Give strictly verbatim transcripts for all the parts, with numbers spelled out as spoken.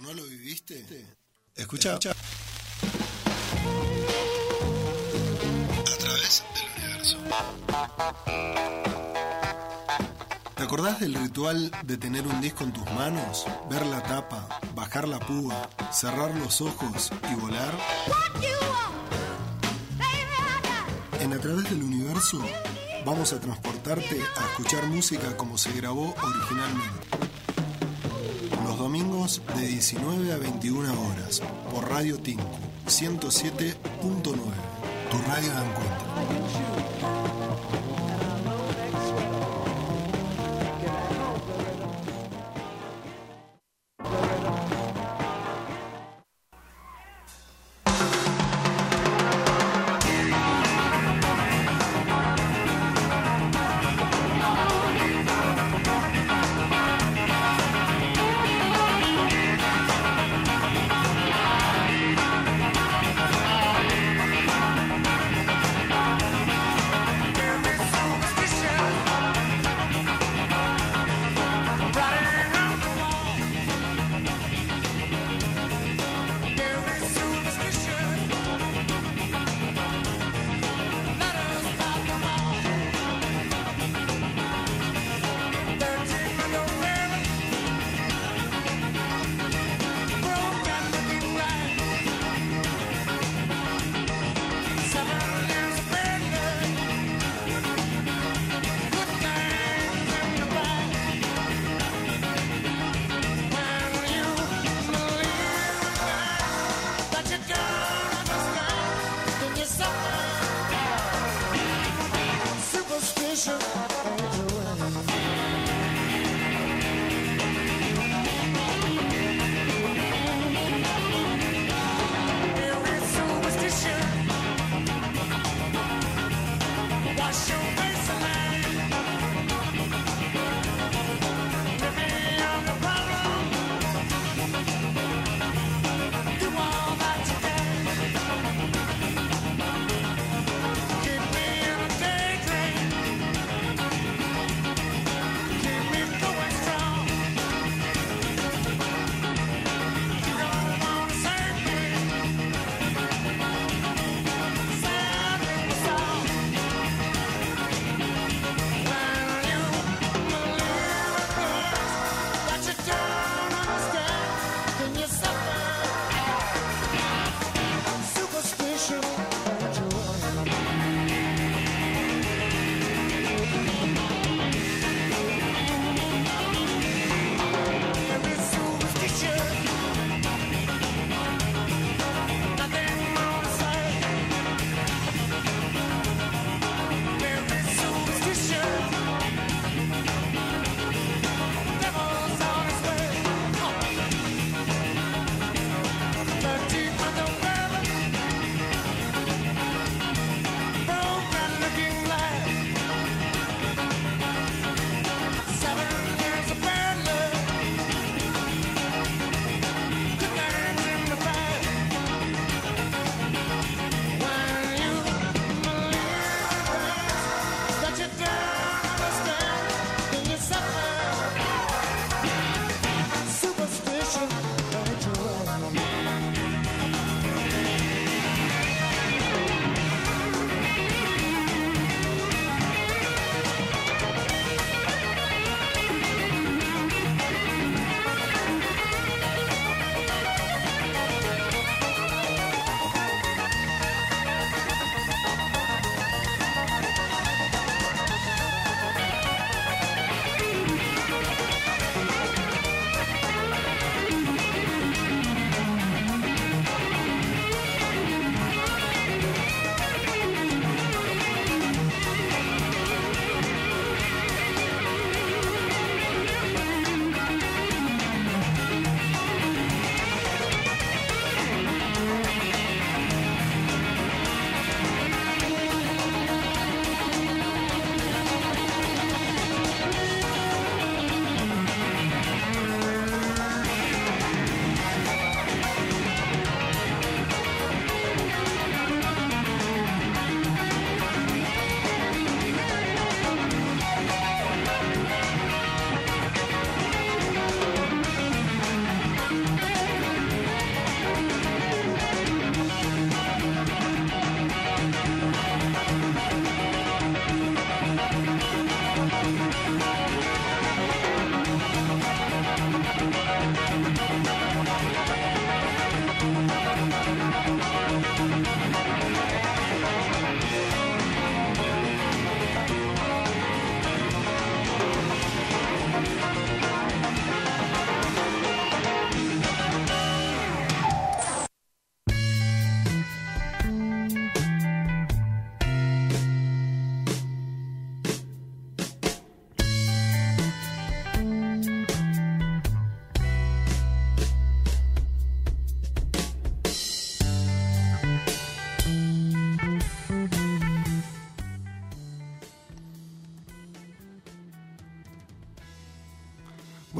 no lo viviste? Escucha. Escucha. A través del universo. ¿Te acordás del ritual de tener un disco en tus manos? Ver la tapa, bajar la púa, cerrar los ojos y volar. En A través del universo vamos a transportarte a escuchar música como se grabó originalmente. Los domingos de diecinueve a veintiuna horas por Radio Tinku ciento siete punto nueve, tu radio de encuentro.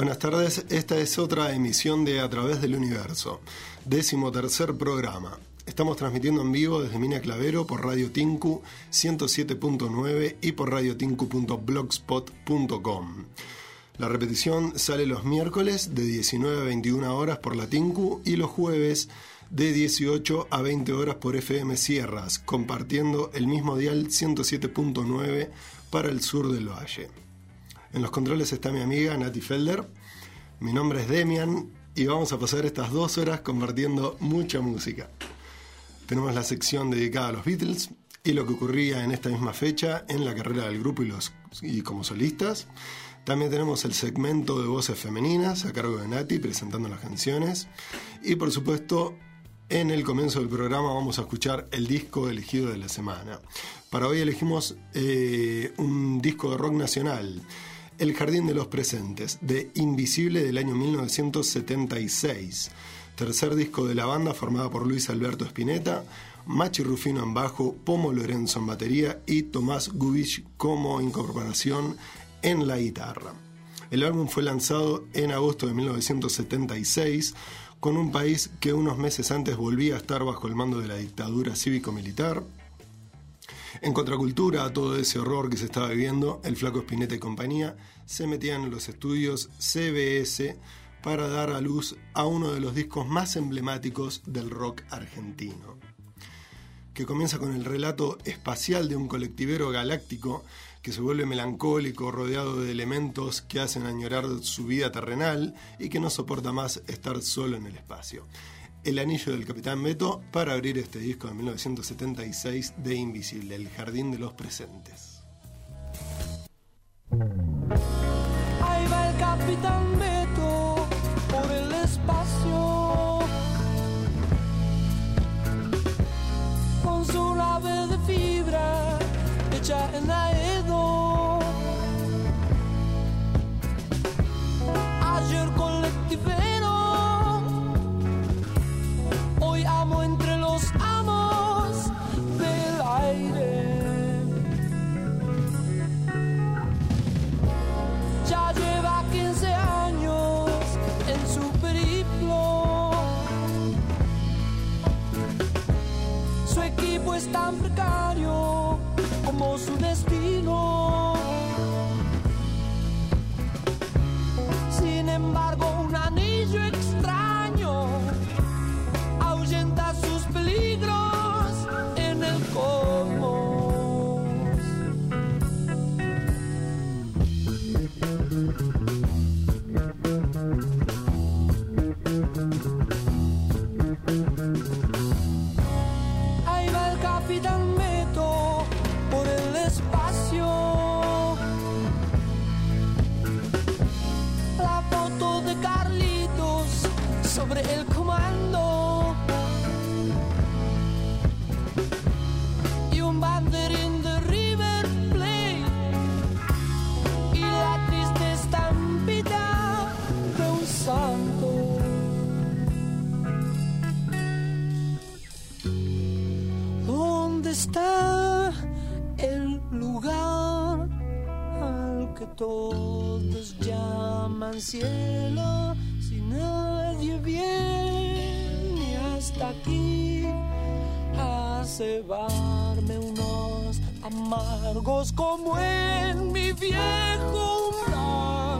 Buenas tardes, esta es otra emisión de A Través del Universo, décimo tercer programa. Estamos transmitiendo en vivo desde Mina Clavero por Radio Tinku ciento siete punto nueve y por radiotinku punto blogspot punto com. La repetición sale los miércoles de diecinueve a veintiuna horas por la Tinku y los jueves de dieciocho a veinte horas por F M Sierras, compartiendo el mismo dial ciento siete punto nueve para el sur del valle. En los controles está mi amiga Nati Felder, mi nombre es Demian y vamos a pasar estas dos horas compartiendo mucha música. Tenemos la sección dedicada a los Beatles y lo que ocurría en esta misma fecha en la carrera del grupo y, los, y como solistas. También tenemos el segmento de voces femeninas a cargo de Nati presentando las canciones. Y por supuesto, en el comienzo del programa vamos a escuchar el disco elegido de la semana. Para hoy elegimos eh, un disco de rock nacional, El Jardín de los Presentes, de Invisible del año mil novecientos setenta y seis. Tercer disco de la banda formada por Luis Alberto Spinetta, Machi Rufino en bajo, Pomo Lorenzo en batería y Tomás Gubich como incorporación en la guitarra. El álbum fue lanzado en agosto de mil novecientos setenta y seis con un país que unos meses antes volvía a estar bajo el mando de la dictadura cívico-militar. En contracultura a todo ese horror que se estaba viviendo, el Flaco Spinetta y compañía se metían en los estudios C B S para dar a luz a uno de los discos más emblemáticos del rock argentino, que comienza con el relato espacial de un colectivero galáctico que se vuelve melancólico, rodeado de elementos que hacen añorar su vida terrenal y que no soporta más estar solo en el espacio. El anillo del Capitán Beto para abrir este disco de mil novecientos setenta y seis de Invisible, El Jardín de los Presentes. Ahí va el Capitán Beto por el espacio, con su nave de fibra hecha en Aedo. Ayer colectivero, hoy amo entre los amos del aire. Ya lleva quince años en su periplo. Su equipo es tan precario como su destino. Sin embargo, un anillo extraño ahuyenta sus peligros en el cosmos. Ahí va el Capitán Beto por el espacio. La foto de Carlitos sobre el comando y un banderín de River Plate y la triste estampita de un santo. ¿Dónde está el lugar al que todos llaman cielo? Si nadie viene hasta aquí a cebarme unos amargos como en mi viejo umbral,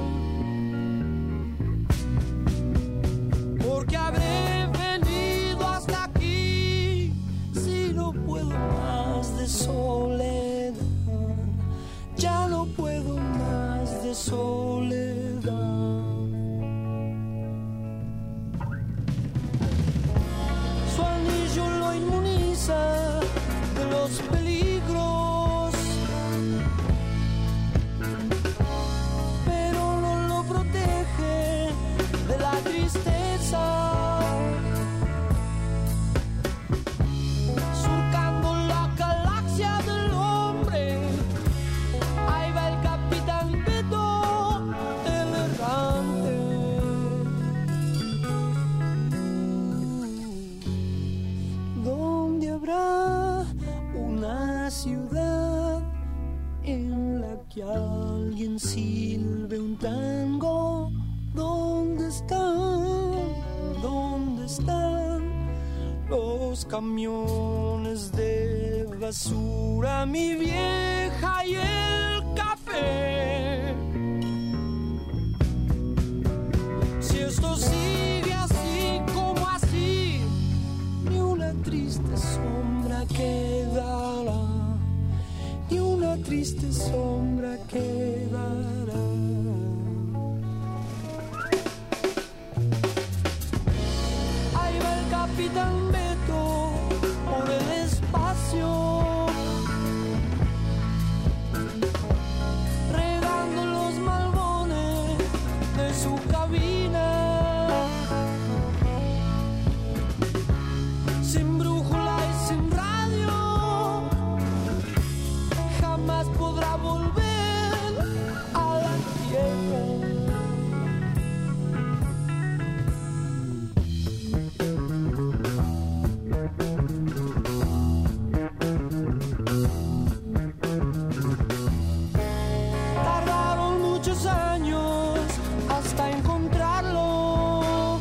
porque habré venido hasta aquí si no puedo más de soledad, ya no puedo más de soledad. Su anillo lo inmuniza de los peligros, pero no lo protege de la tristeza. Surcando la galaxia del hombre, ahí va el Capitán Beto, el errante. ¿Dónde habrá una ciudad en la que alguien silbe un tango? están los camiones de basura, mi vieja y el café. Si esto sigue así como así, ni una triste sombra quedará, ni una triste sombra quedará. Ahí va el capitán Beto por el espacio, regando los malbones de su cabina, sin brújula y sin radio, jamás podrá volver a la tierra. Tardaron muchos años hasta encontrarlo.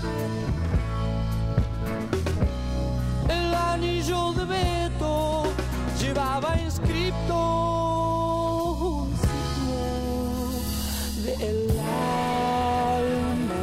El anillo de Beto llevaba inscripto un signo del alma.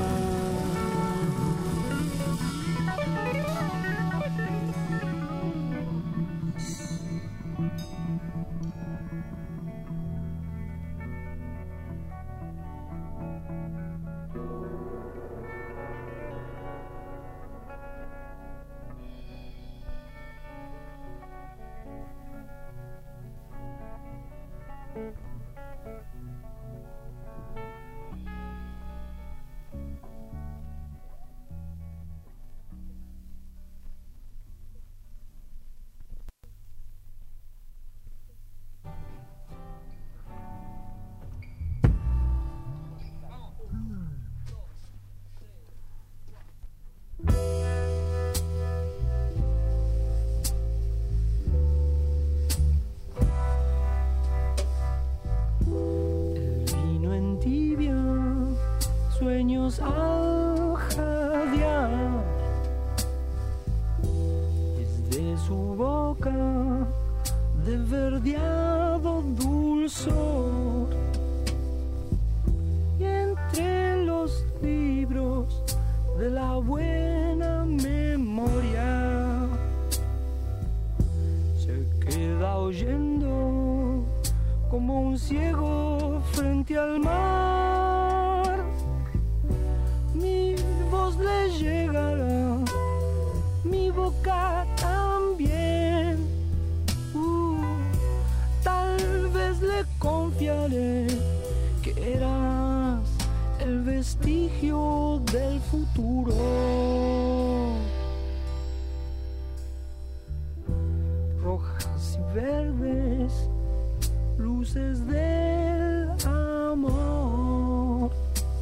Sueños al jadear, desde su boca de verdeado dulzor, y entre los libros de la buena memoria se queda oyendo como un ciego frente al mar. Mi voz le llegará, mi boca también. Uh, tal vez le confiaré que eras el vestigio del futuro. Rojas y verdes, luces del amor,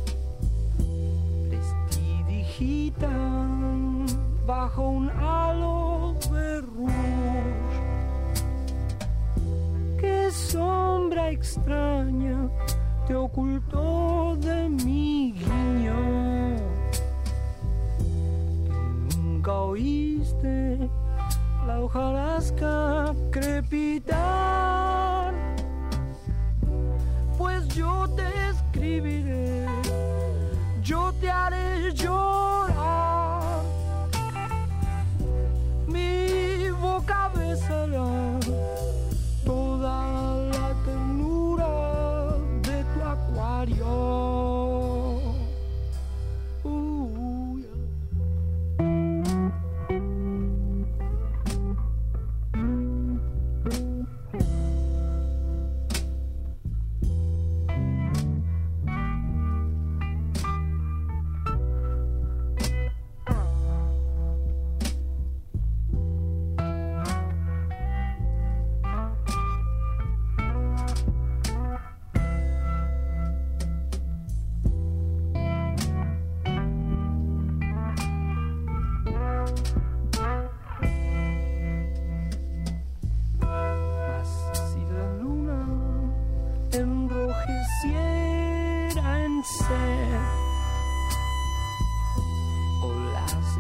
prestidigitan bajo un halo de rouge. Qué sombra extraña te ocultó de mi guiño, que nunca oíste la hojarasca crepitar. Pues yo te escribiré, yo te haré llorar, mi boca besará toda la ternura de tu acuario. Uh, yeah.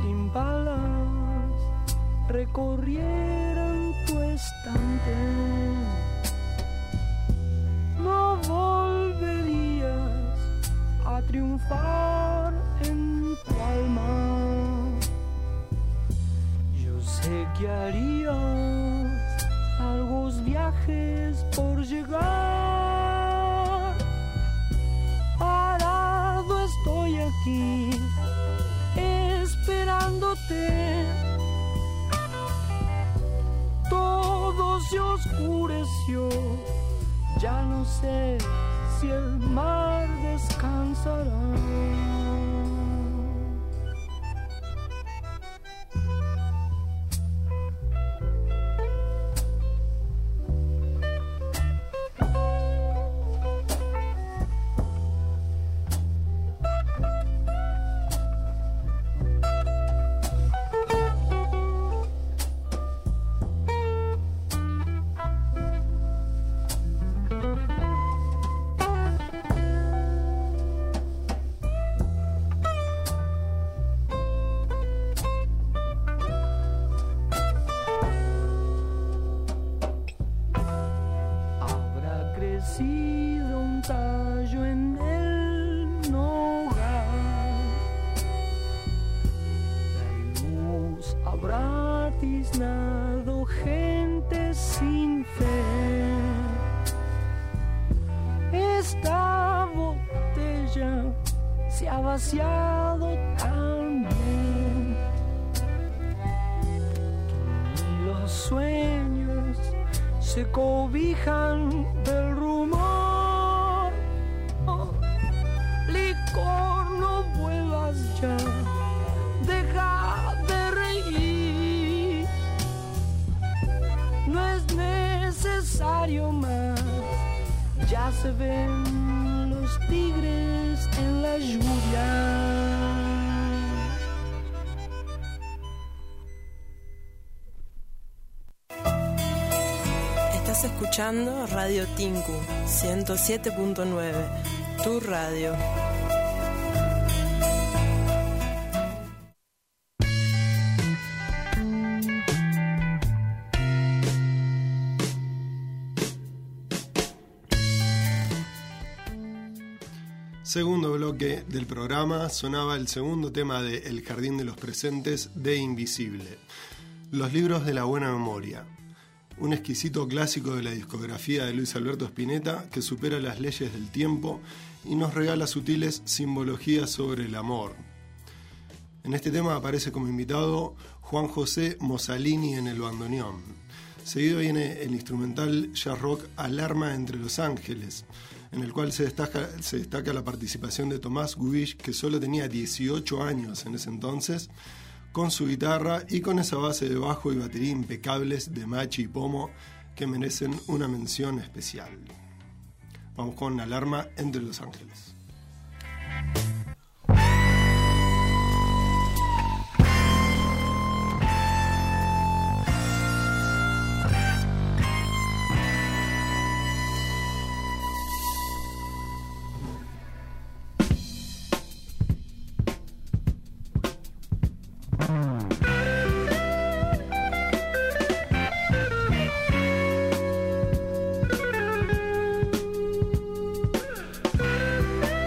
impalas recorrieran tu estante, no volverías a triunfar en tu alma. Yo sé que harías largos viajes por llegar. Parado estoy aquí esperándote. Todo se oscureció, ya no sé si el mar descansará. Vaciado también, y los sueños se cobijan del rumor. Oh, licor, no vuelvas ya, deja de reír, no es necesario más, ya se ven los tigres en la lluvia. Estás escuchando Radio Tinku ciento siete punto nueve, tu radio. Segundo bloque del programa, sonaba el segundo tema de El Jardín de los Presentes de Invisible. Los libros de la buena memoria. Un exquisito clásico de la discografía de Luis Alberto Spinetta que supera las leyes del tiempo y nos regala sutiles simbologías sobre el amor. En este tema aparece como invitado Juan José Mossalini en el bandoneón. Seguido viene el instrumental jazz rock Alarma entre los Ángeles, en el cual se destaca, se destaca la participación de Tomás Gubish, que solo tenía dieciocho años en ese entonces, con su guitarra y con esa base de bajo y batería impecables de Machi y Pomo que merecen una mención especial. Vamos con Alarma entre los Ángeles. Mm-hmm.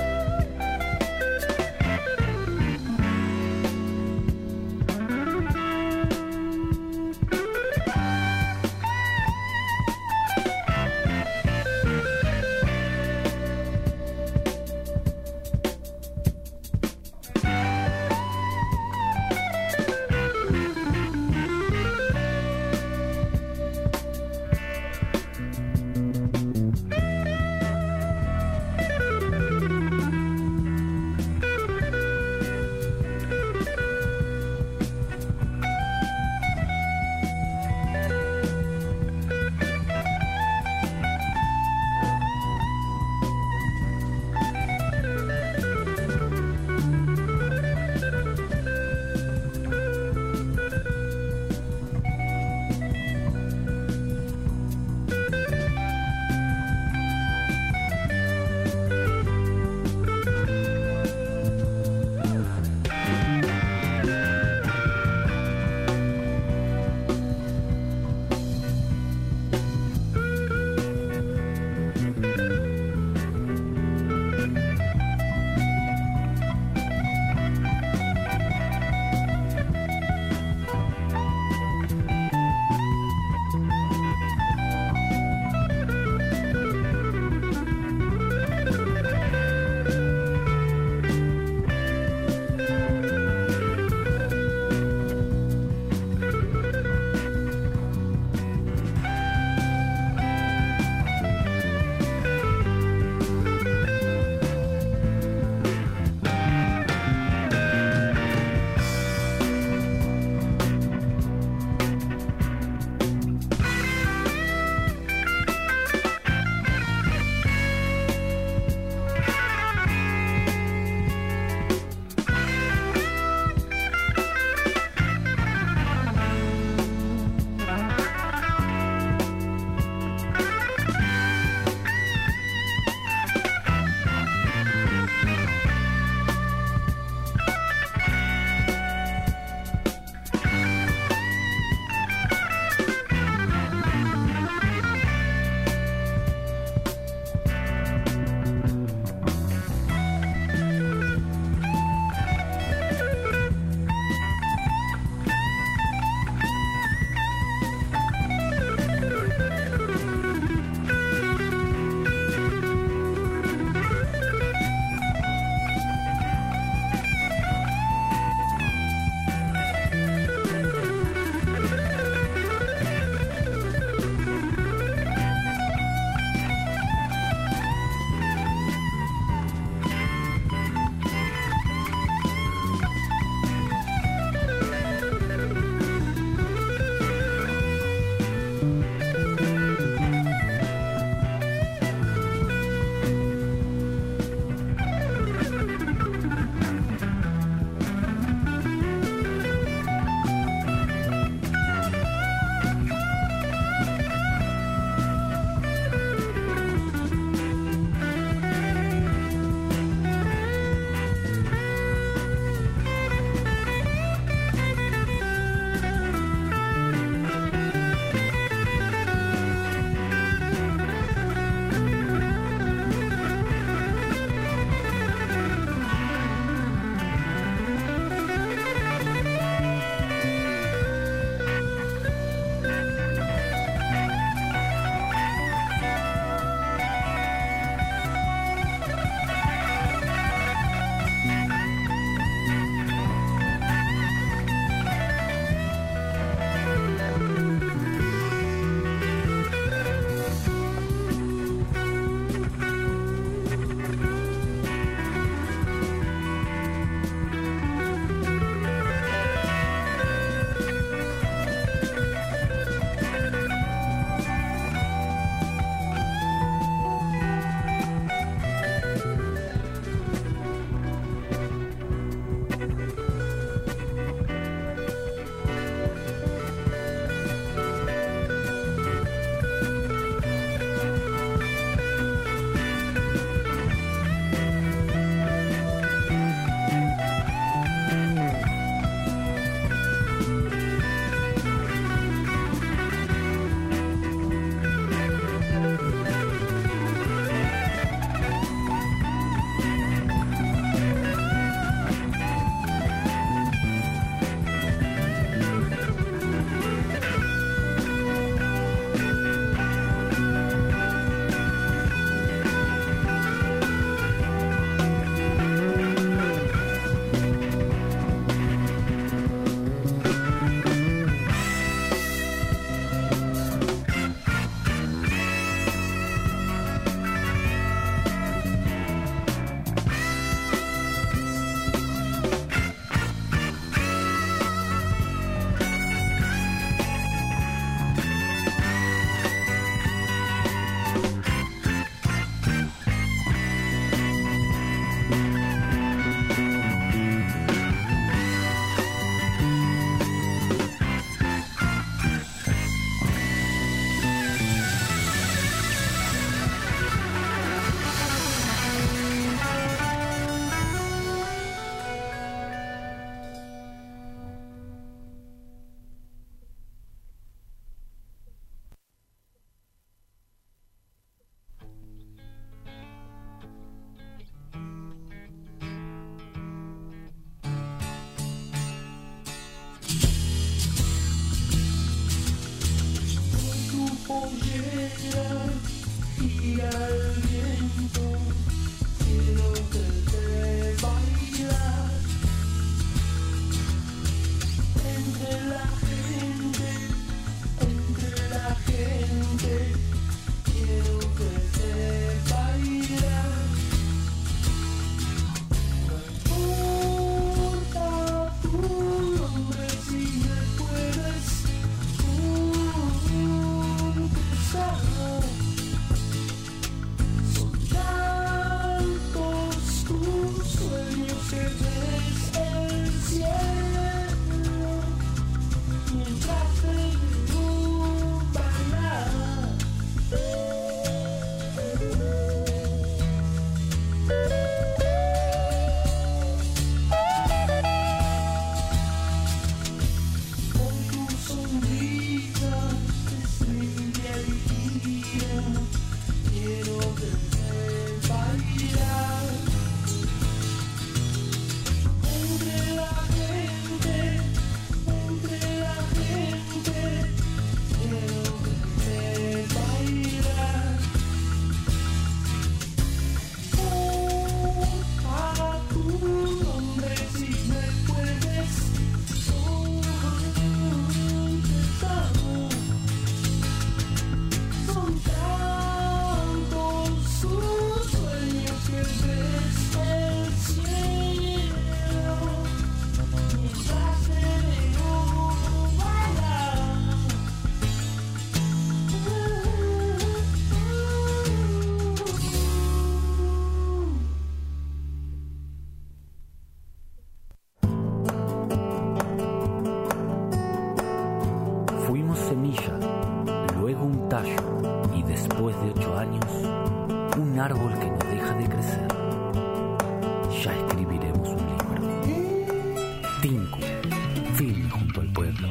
semilla, luego un tallo y después de ocho años, un árbol que no deja de crecer. Ya escribiremos un libro. Tinku, firme junto al pueblo.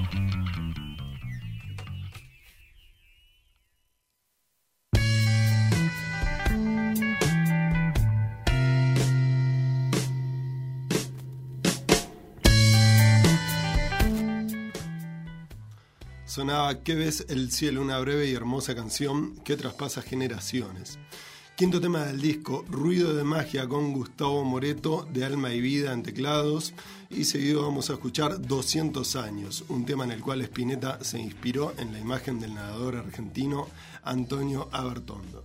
Sonaba ¿Qué ves el cielo?, una breve y hermosa canción que traspasa generaciones. Quinto tema del disco, Ruido de Magia, con Gustavo Moreto, de Alma y Vida en teclados, y seguido vamos a escuchar doscientos años, un tema en el cual Spinetta se inspiró en la imagen del nadador argentino Antonio Abertondo.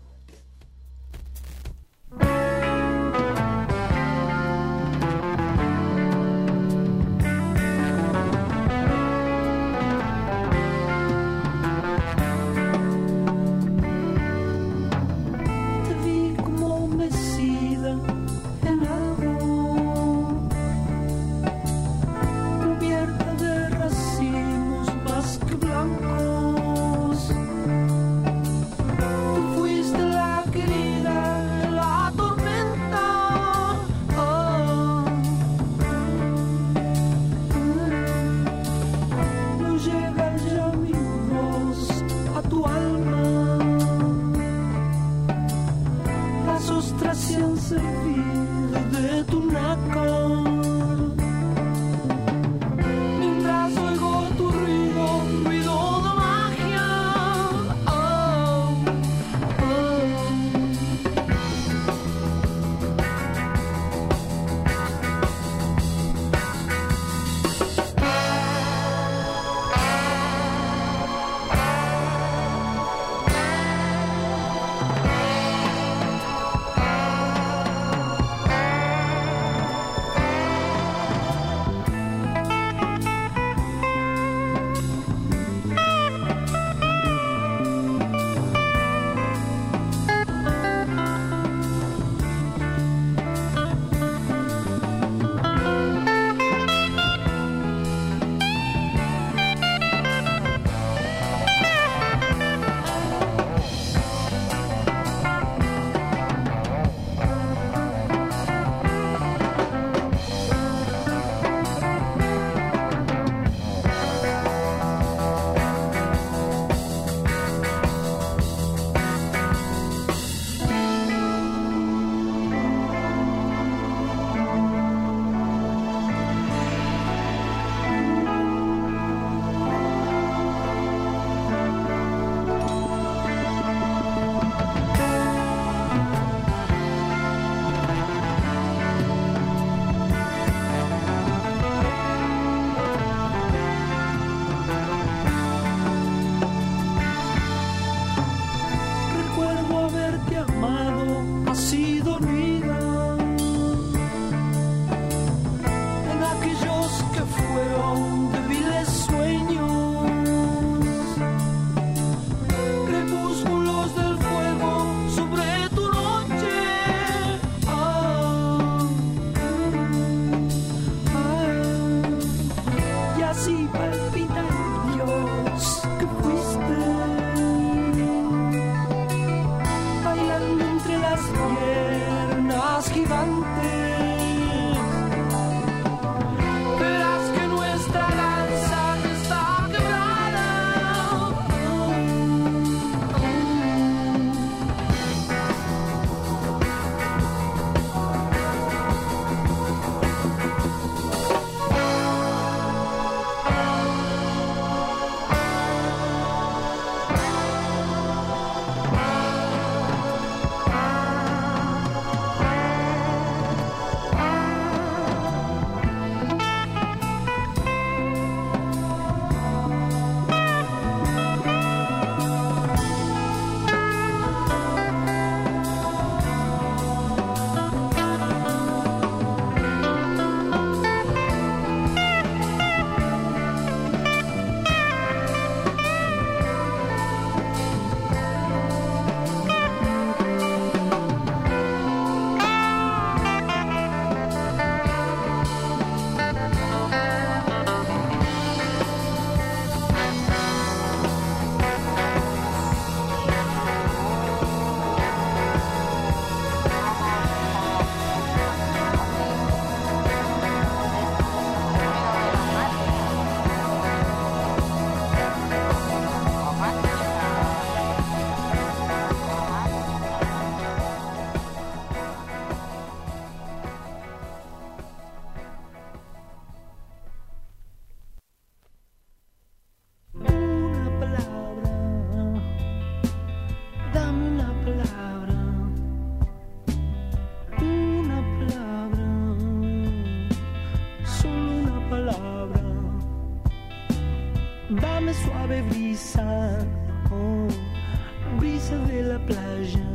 Dame suave brisa, oh, brisa de la playa.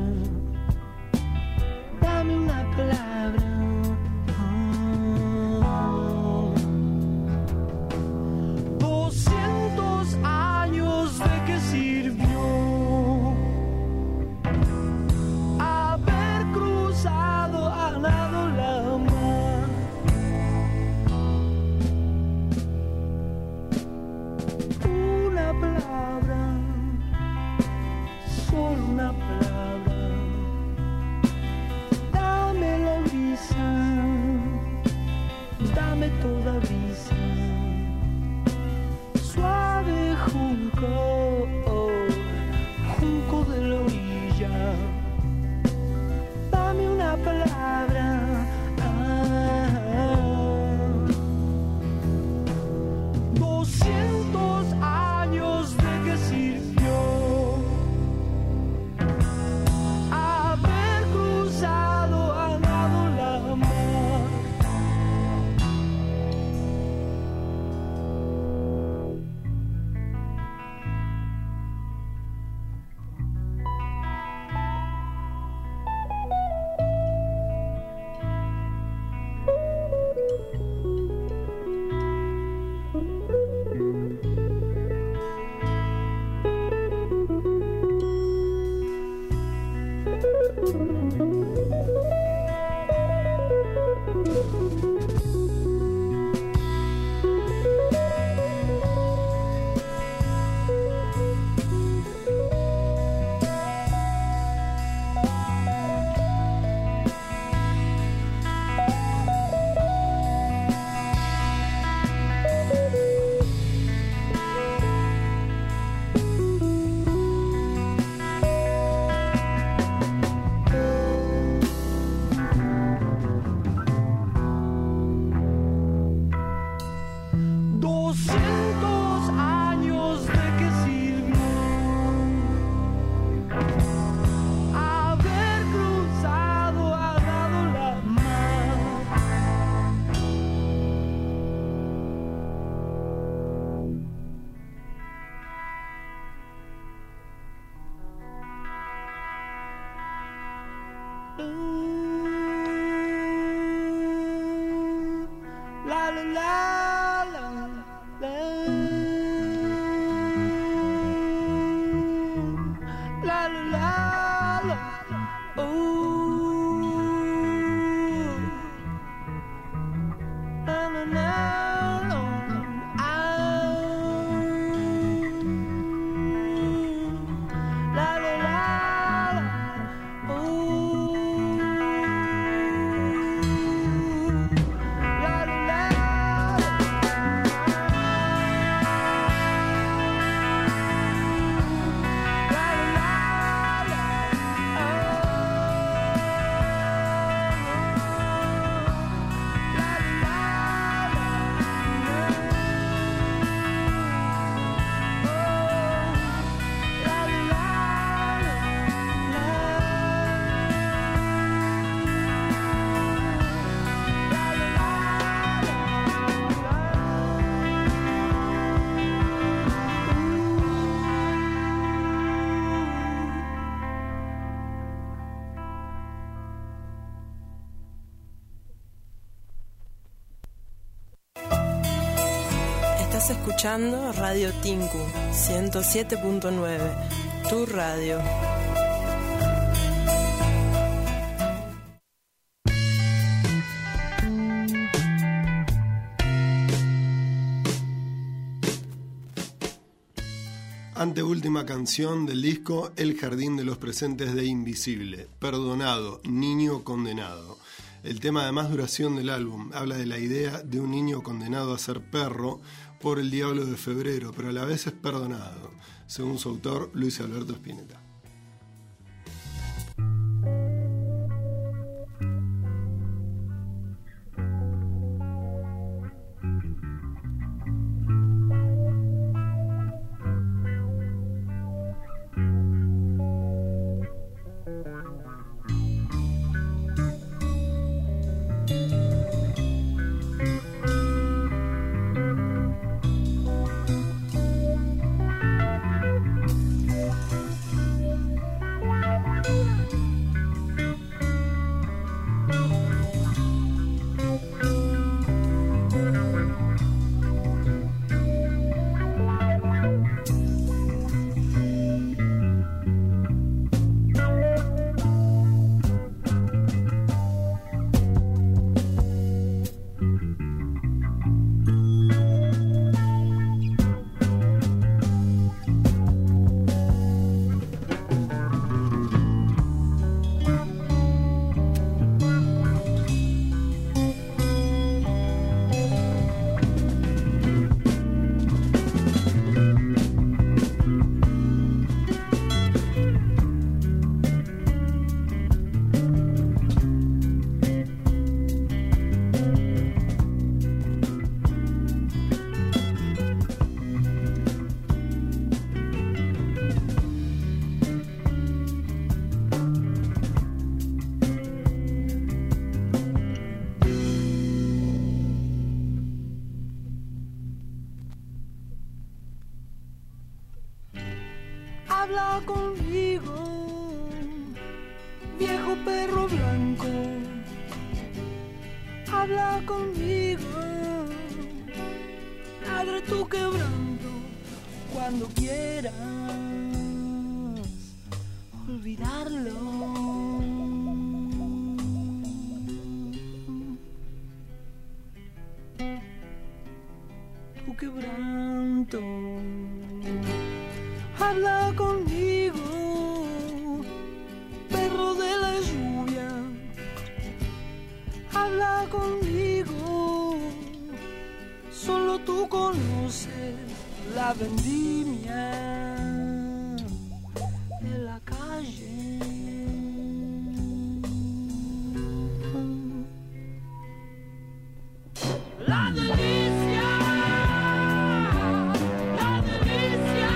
Dame una palabra. Oh. Doscientos años, ¿de qué sirvió haber cruzado a nado la mar? Una palabra, solo una palabra. Dame la brisa, dame toda brisa. Suave junco, oh, junco de la orilla. Dame una palabra. Ah, doscientos años, ¿de qué sirvió haber cruzado a nado la mar? Doscientos años, ¿de qué sirvió haber cruzado a nado la mar? La la la la la la la la la. Oh, na na na na. Ah, la la la la. Oh, la la la. Estás escuchando Radio Tinku ciento siete punto nueve, tu radio. Anteúltima canción del disco El Jardín de los Presentes de Invisible, Perdonado, Niño Condenado. El tema de más duración del álbum habla de la idea de un niño condenado a ser perro por el diablo de febrero, pero a la vez es perdonado, según su autor Luis Alberto Spinetta. habla conmigo, viejo perro blanco, habla conmigo, ladra tu quebranto cuando quieras olvidarlo. Tu quebranto, habla conmigo, perro de la lluvia, habla conmigo, solo tú conoces la vendimia de la calle. La delicia, la delicia.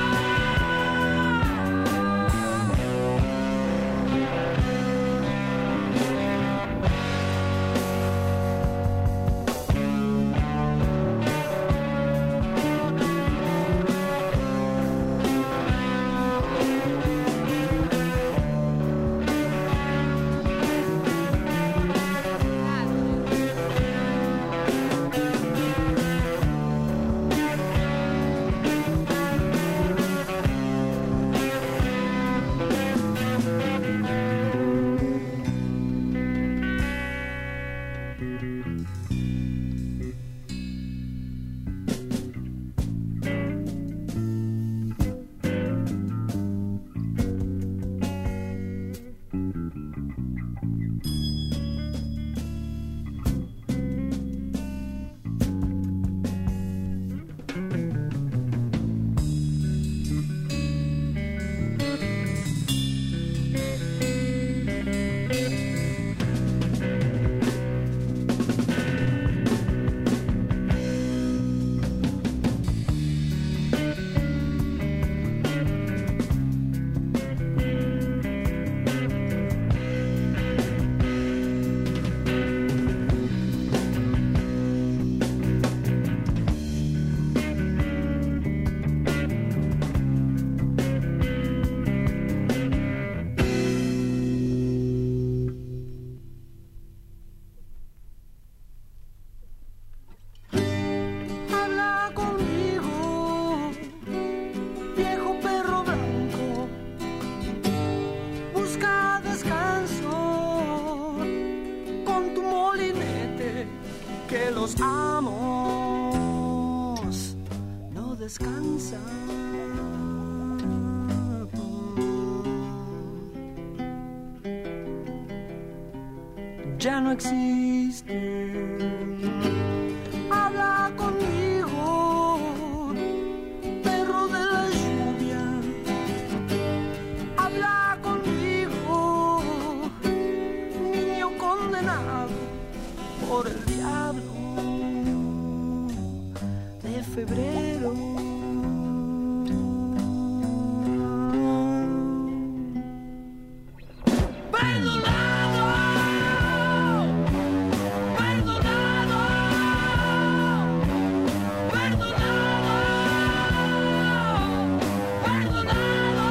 Los amos no descansan. Ya no existen. Habla conmigo, perro de la lluvia. Habla conmigo, niño condenado por el diablo de febrero. Perdonado, perdonado, perdonado, perdonado.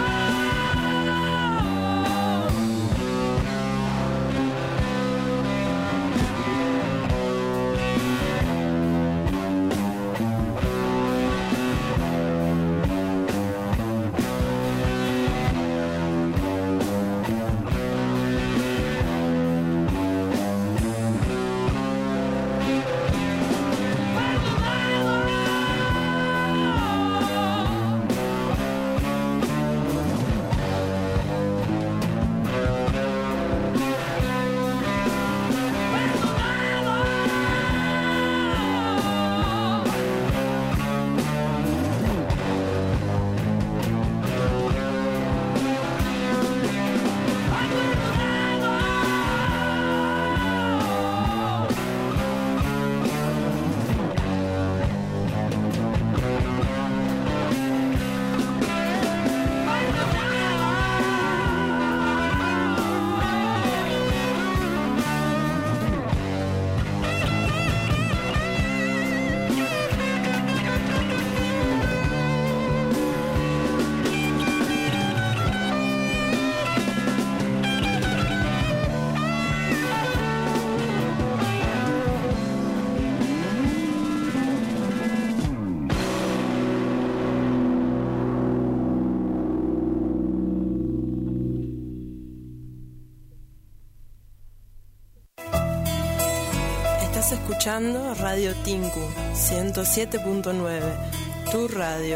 escuchando Radio Tinku ciento siete punto nueve, tu radio.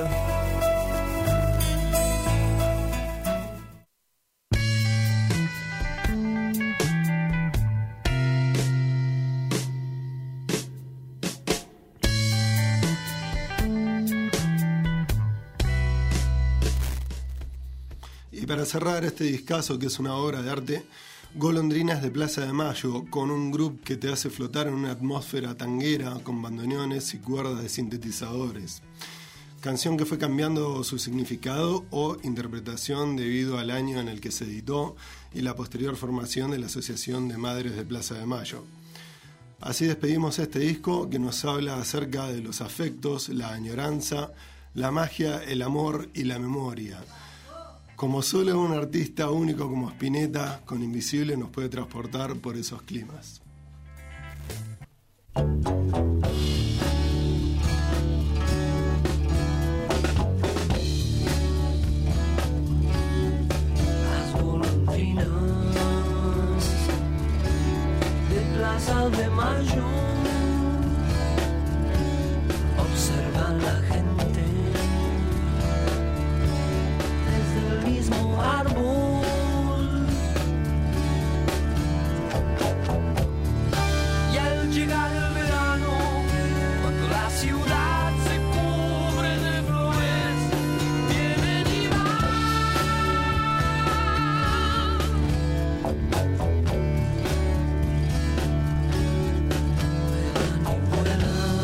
Y para cerrar este discazo, que es una obra de arte, Golondrinas de Plaza de Mayo, con un groove que te hace flotar en una atmósfera tanguera con bandoneones y cuerdas de sintetizadores. Canción que fue cambiando su significado o interpretación debido al año en el que se editó y la posterior formación de la Asociación de Madres de Plaza de Mayo. Así despedimos este disco que nos habla acerca de los afectos, la añoranza, la magia, el amor y la memoria. Como solo un artista único como Spinetta, con Invisible, nos puede transportar por esos climas. Las golondrinas de Plaza de Mayo observan la gente mismo árbol, y al llegar el verano, cuando la ciudad se cubre de flores, vienen y van, vuelan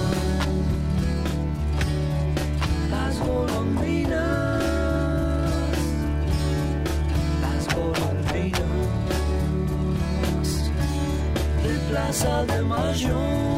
y vuelan las golondrinas. Plaza de Mayo.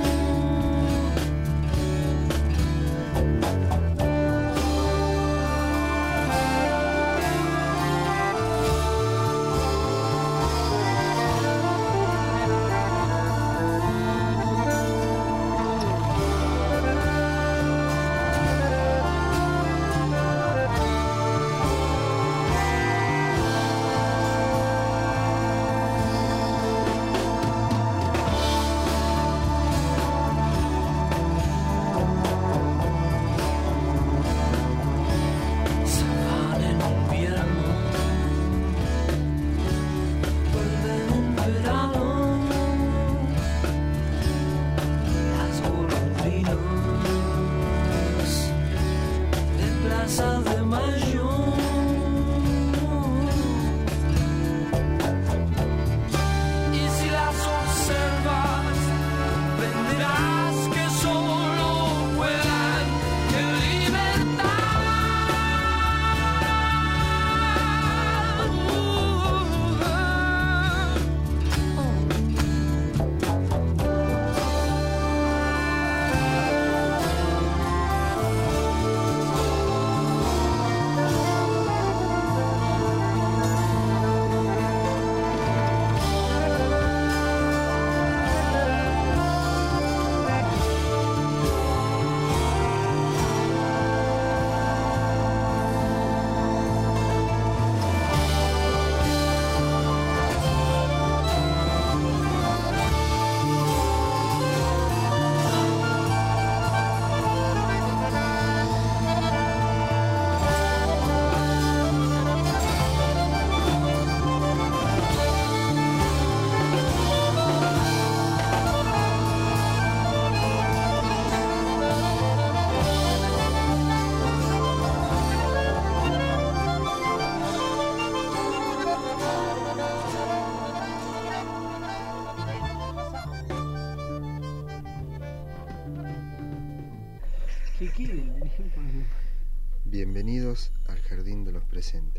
Bienvenidos al Jardín de los Presentes.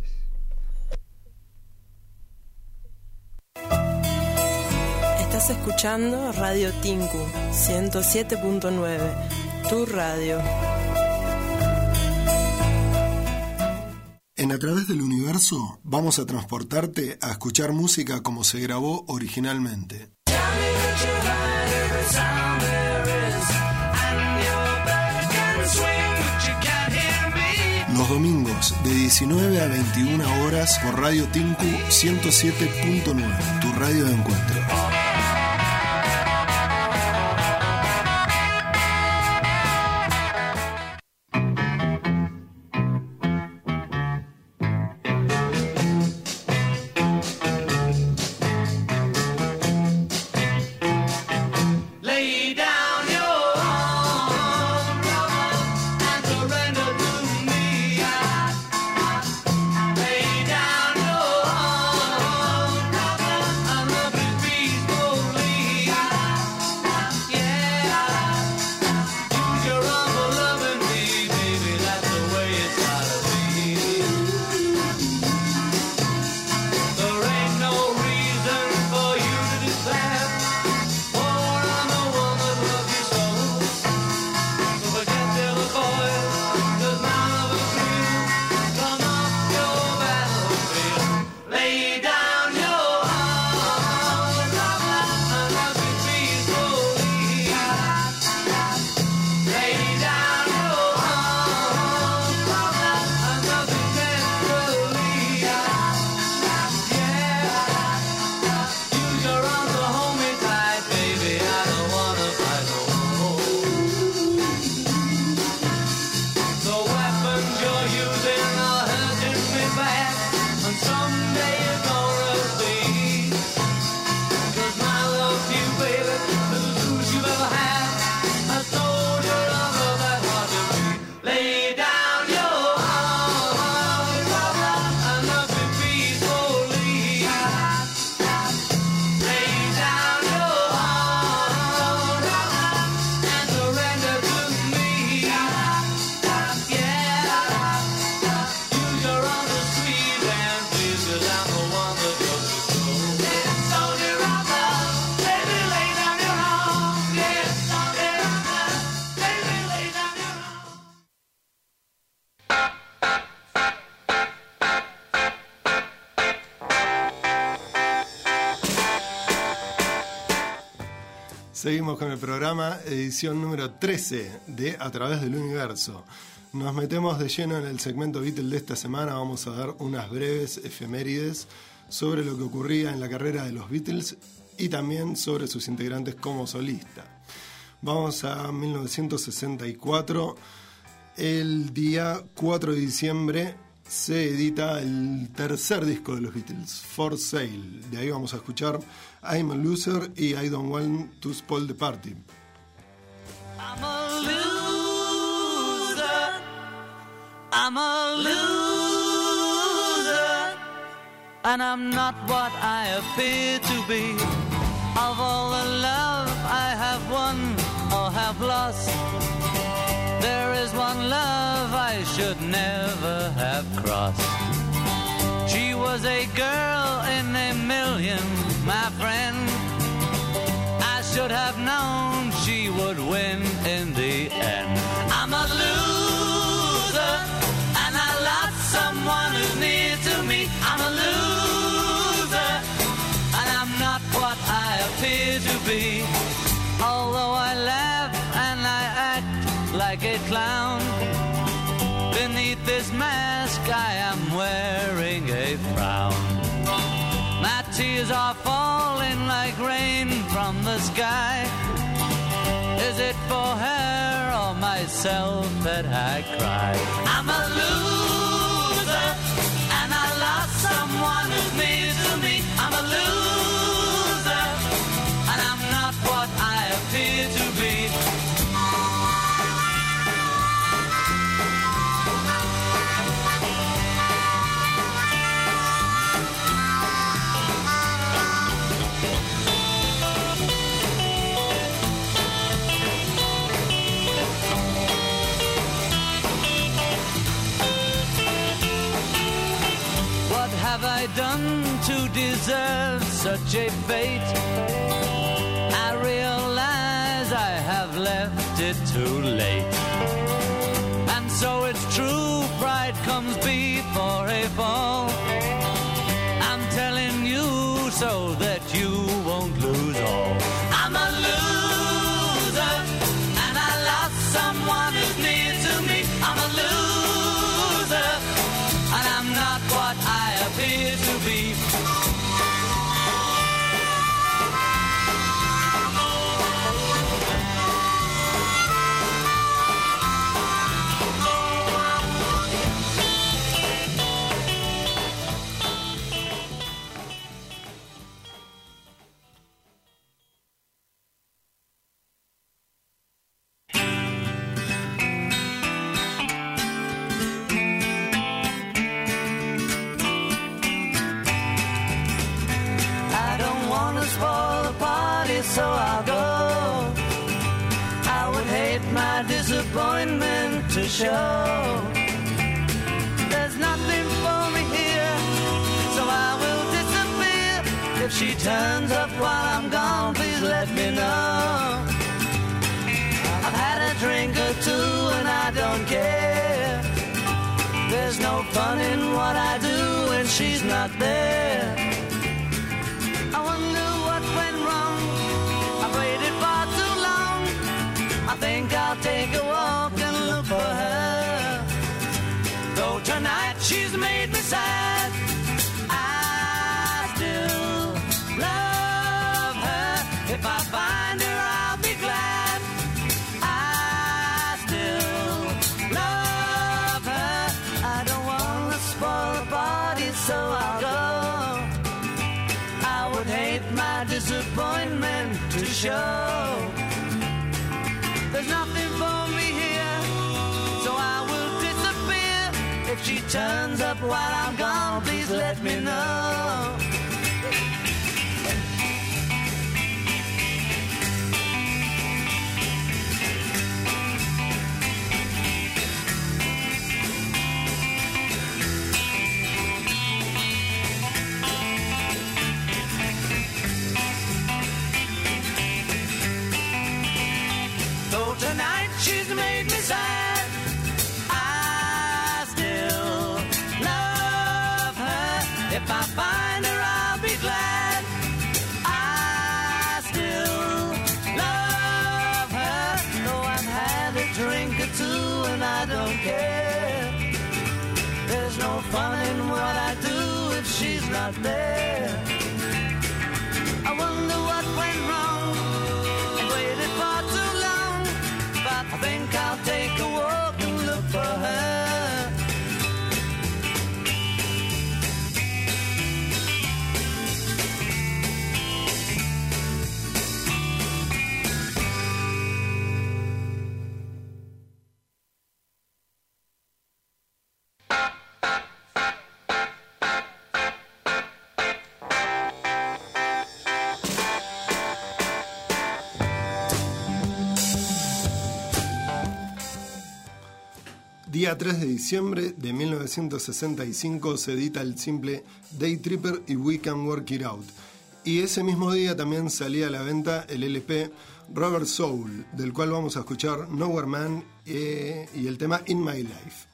Estás escuchando Radio Tinku ciento siete punto nueve, tu radio. En A Través del Universo vamos a transportarte a escuchar música como se grabó originalmente. Los domingos de diecinueve a veintiuna horas por Radio Tinku ciento siete punto nueve, tu radio de encuentro. Seguimos con el programa, edición número trece de A Través del Universo. Nos metemos de lleno en el segmento Beatle de esta semana. Vamos a dar unas breves efemérides sobre lo que ocurría en la carrera de los Beatles y también sobre sus integrantes como solista. Vamos a mil novecientos sesenta y cuatro. El día cuatro de diciembre se edita el tercer disco de los Beatles, For Sale. De ahí vamos a escuchar I'm a Loser y I Don't Want to Spoil the Party. I'm a loser, I'm a loser, and I'm not what I appear to be. Of all the love I have won or have lost, there is one love I should never have crossed. She was a girl in a million, my friend. I should have known she would win in the end. I'm a loser, and I lost someone who's near to me. I'm a loser, and I'm not what I appear to be. Although I laugh and I act like a clown, beneath this mask I am wearing a frown. My tears are falling like rain from the sky. Is it for her or myself that I cry? I'm a loser, and I lost someone who's near to me. I'm a loser, and I'm not what I appear to be. What have I done to deserve such a fate? I realize I have left it too late. And so it's true, pride comes before a fall. I'm telling you so that you won't lose all. I'm a loser, and I lost someone who's near to me. I'm a loser, and I'm not what I appear to be. So I'll go. I would hate my disappointment to show. There's nothing for me here, so I will disappear. If she turns up while I'm gone, please let me know. I've had a drink or two and I don't care. There's no fun in what I do when she's not there. I wonder what went wrong. I waited far too long. I think I'll take a walk and look for her. Though tonight she's made me sad, I still love her. If I find her, I'll be glad. I still love her. I don't want to spoil the party, so I'll go. I would hate my disappointment to show. There's nothing for me here, so I will disappear. If she turns up while I'm gone, please let me know. Tonight she's made me sad, I still love her. If I find her, no fun in what I do if she's not there. I wonder what went wrong. I waited for too long, but I think I'll take a walk and look for her. Día tres de diciembre de mil novecientos sesenta y cinco se edita el simple Day Tripper y We Can Work It Out. Y ese mismo día también salía a la venta el L P Rubber Soul, del cual vamos a escuchar Nowhere Man eh, y el tema In My Life.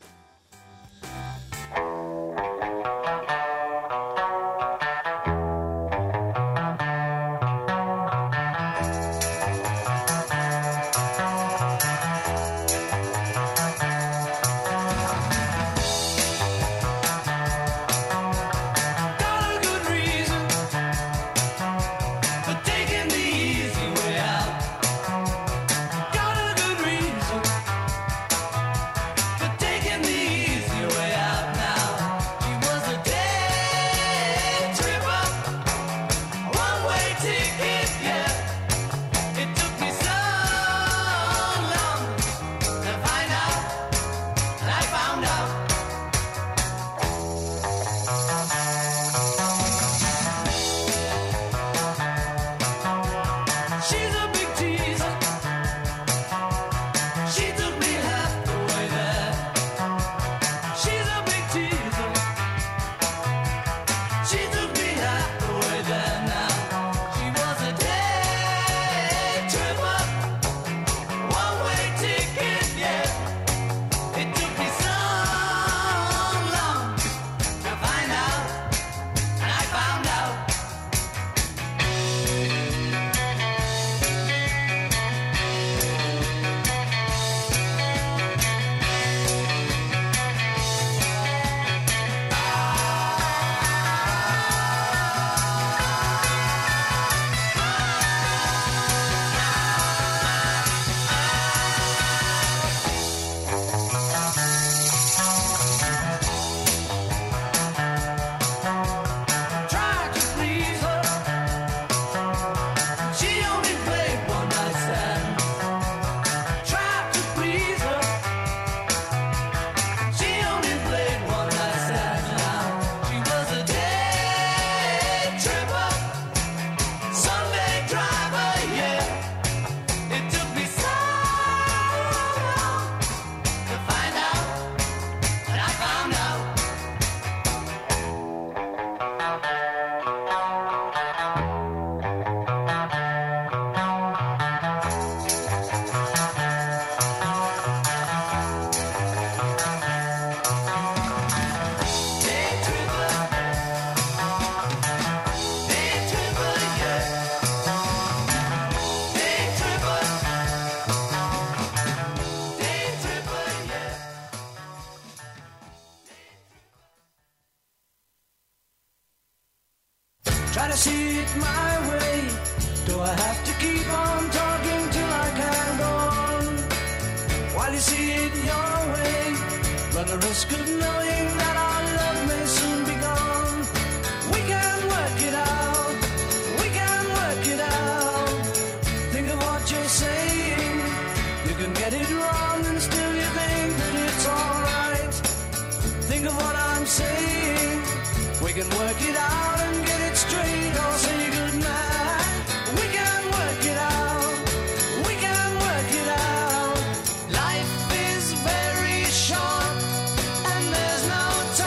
Try to see it my way. Do I have to keep on talking till I can go on? While you see it your way, run the risk of knowing that our love may soon be gone. We can work it out. We can work it out. Think of what you're saying. You can get it wrong and still you think that it's alright. Think of what I'm saying. We can work it out and get it straight or say goodnight. We can work it out. We can work it out. Life is very short and there's no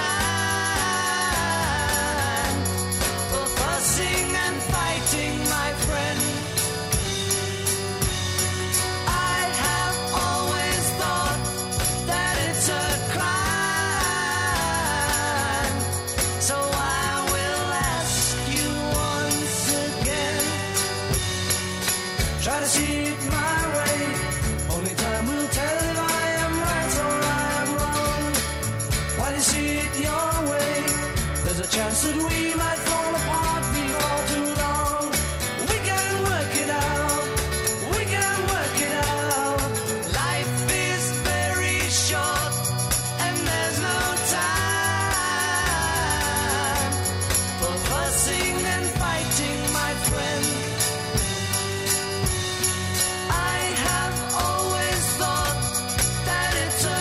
time for fussing and fighting, my friend. I have always thought that it's a crime. So I will ask you once again. Try to see it my way. Only time will tell if I am right or I am wrong. While you see it your chance that we might fall apart before too long. We can work it out, we can work it out. Life is very short and there's no time for fussing and fighting, my friend. I have always thought that it's a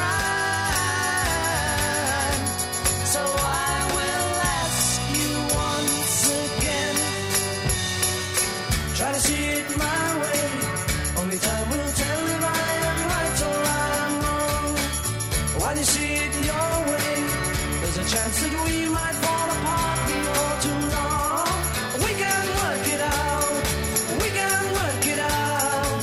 crime, so I will ask you once again. Try to see it my way, only time will tell if I am right or I am wrong. Why do you see it your way? There's a chance that we might fall apart before too long. We can work it out, we can work it out.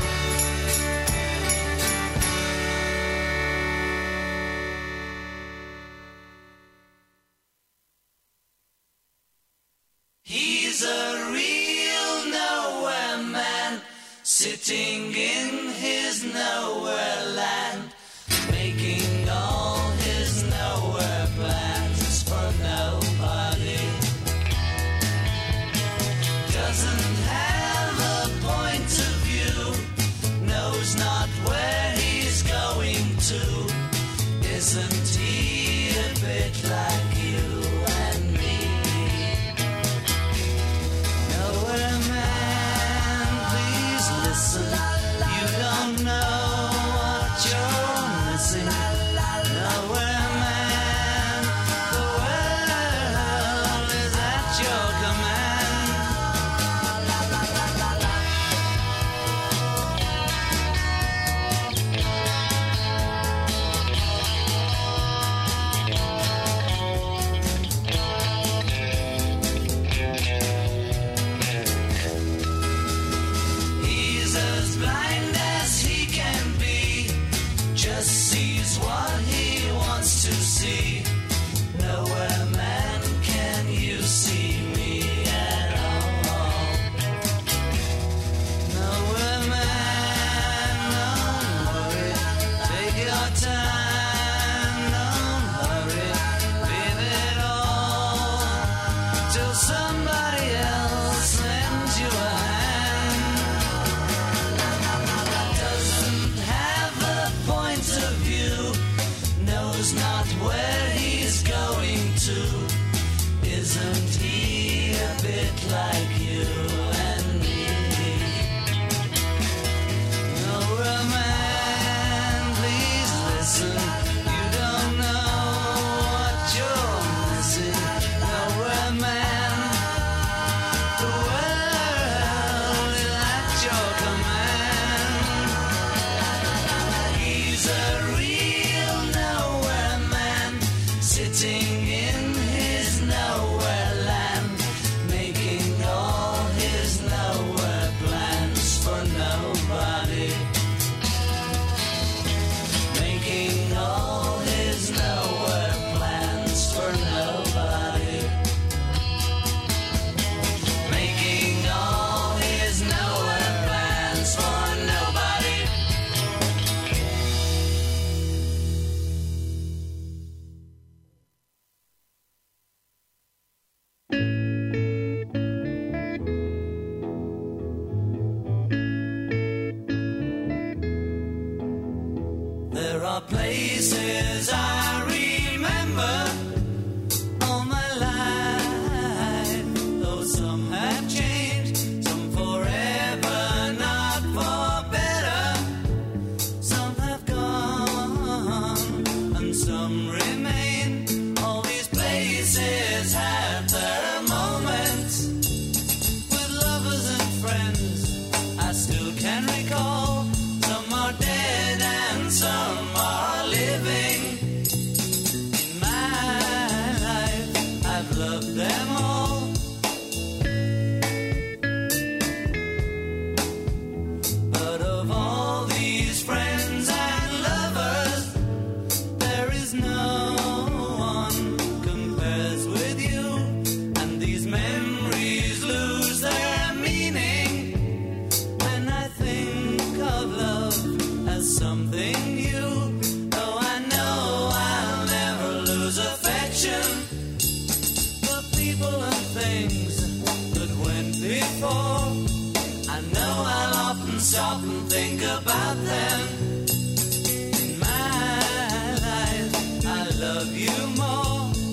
He's a real nowhere man, sitting in his nowhere land, making all his nowhere plans for nobody. Doesn't have a point of view, knows not where he's going to. Isn't he a bit like you and me? Nowhere man, please listen. You don't know what you're missing. Nowhere man, the world is at your command. He's as blind as he can be, just sees what he wants to see. Nowhere man, can you see me at all? Nowhere man, don't worry, take your time, don't hurry, leave it all till somebody else lends you a hand. Doesn't have a point of view, knows not where he's going to. Isn't he a bit like you and me? Nowhere man, please listen. You don't know what you're missing. Nowhere man, the world is at your command. He's a real nowhere man, sitting in his nowhere land, making all his nowhere plans for nobody. Making all his nowhere plans for nobody. Making all his nowhere plans for nobody. There are places I remember all my life, though some have changed, some forever, not for better. Some have gone and some remain. All these places have their moments with lovers and friends I still can recall. Some are dead and some are living. In my life I've loved them all. But of all these friends and lovers, there is no one compares with you. And these memories lose their meaning when I think of love as something new. Though I know I'll never lose affection, stop and think about them. In my life, I love you more.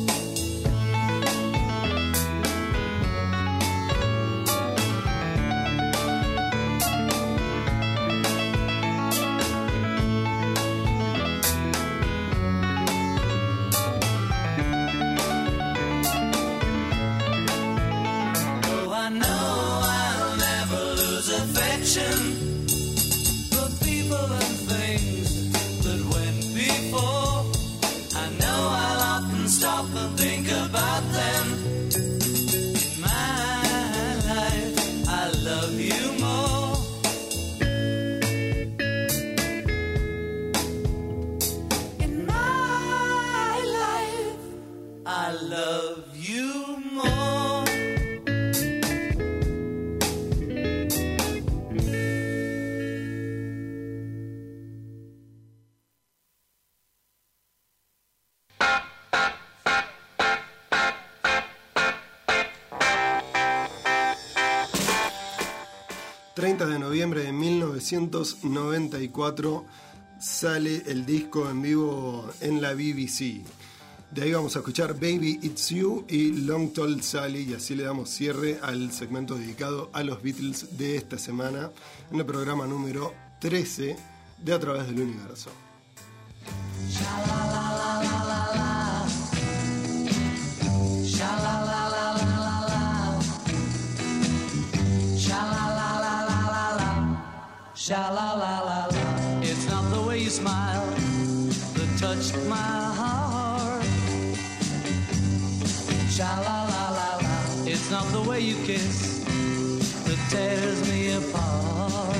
For people and things that went before, I know I'll often stop and think about them. In my life, I love you more. In my life, I love you more. treinta de noviembre de mil novecientos noventa y cuatro sale el disco en vivo en la B B C. De ahí vamos a escuchar Baby It's You y Long Tall Sally, y así le damos cierre al segmento dedicado a los Beatles de esta semana en el programa número trece de A Través del Universo. Sha-la-la-la-la. It's not the way you smile that touched my heart. Sha-la-la-la-la. It's not the way you kiss that tears me apart.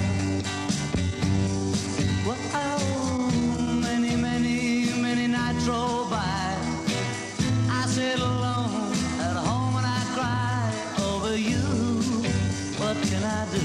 Well, many, many, many nights roll by. I sit alone at home and I cry over you. What can I do?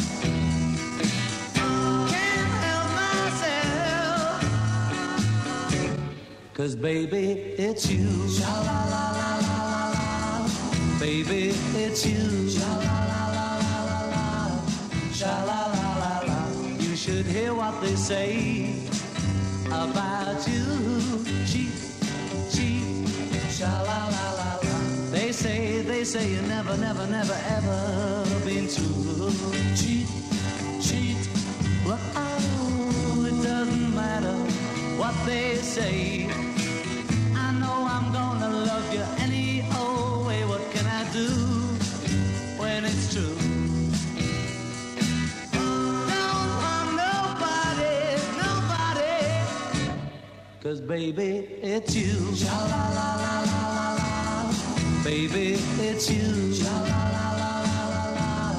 'Cause baby, it's you. Sha-la-la-la-la-la-la. Baby, it's you. Sha-la-la-la-la-la-la. Sha-la-la-la-la. You should hear what they say about you. Cheat, cheat. Sha-la-la-la-la. They say, they say you never, never, never, ever been true. Cheat, cheat. Well, oh, it doesn't matter what they say. I know I'm gonna love you any old way. What can I do when it's true? Don't want nobody, nobody. 'Cause baby, it's you. Sha-la-la-la-la-la-la. Baby, it's you. Sha-la-la-la-la-la-la.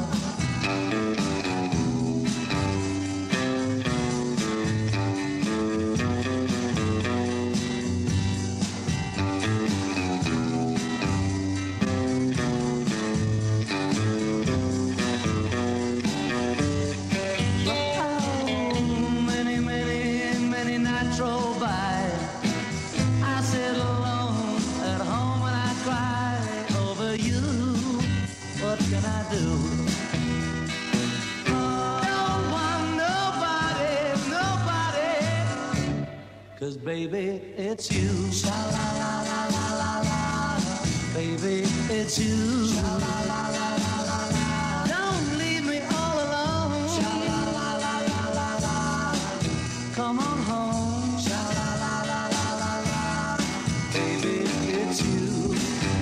Cause baby, it's you. Sha-la-la-la-la-la-la. Baby, it's you. Sha-la-la-la-la-la-la. Don't leave me all alone. Sha-la-la-la-la-la-la. Come on home. Sha-la-la-la-la-la-la. Baby, it's you.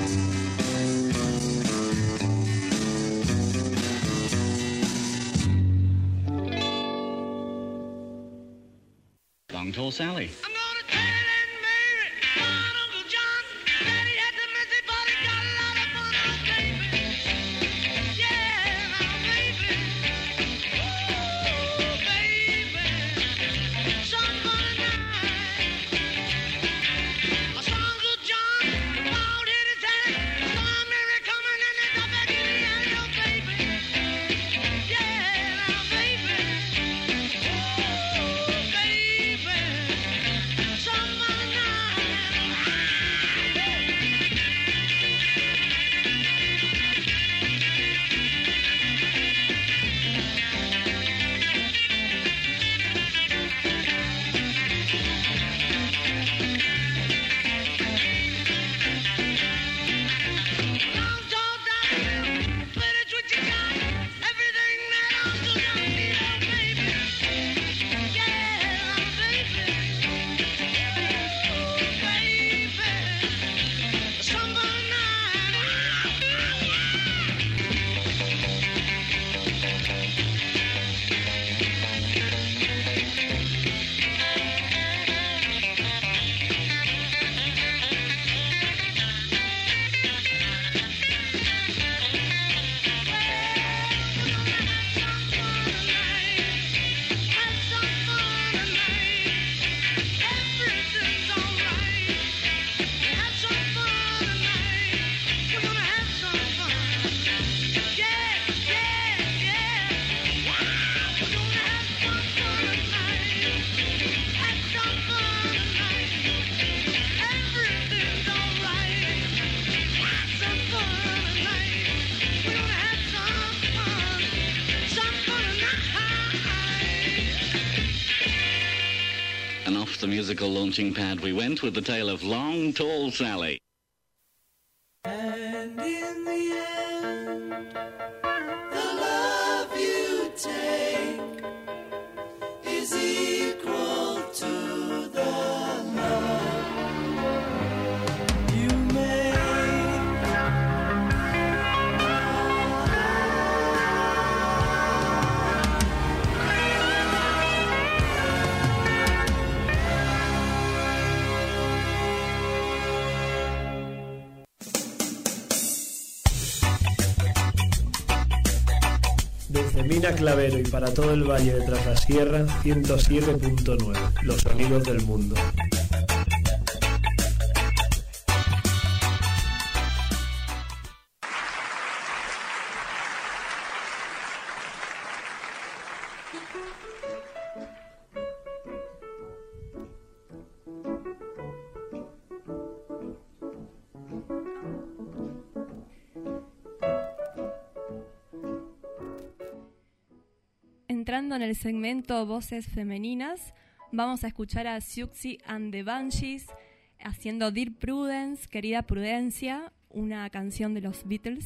Long Tall Sally. I'm gonna tell it and marry it. Fine Uncle John. Daddy had the messy body, got a lot of fun on baby. Yeah, now baby. Ooh, baby. Some fun night. A song Uncle John, bald headed Sally. Saw Mary coming and it's up back in the alley, oh baby. Yeah, now baby. Ooh, baby. musical launching pad we went with the tale of Long Tall Sally. And in the end, the love you take is equal to the love you make. Desde Mina Clavero y para todo el Valle de Traslasierra, ciento siete punto nueve, los sonidos del mundo. Entrando en el segmento Voces Femeninas, vamos a escuchar a Siouxsie and the Banshees haciendo Dear Prudence, Querida Prudencia, una canción de los Beatles.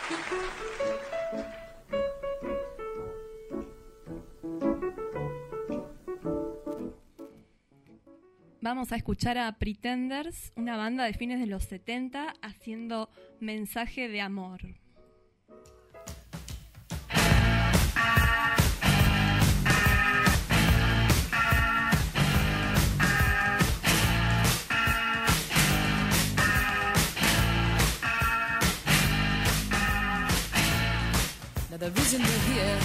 Vamos a escuchar a Pretenders, una banda de fines de los setenta, haciendo Mensaje de Amor. Now the reason we're here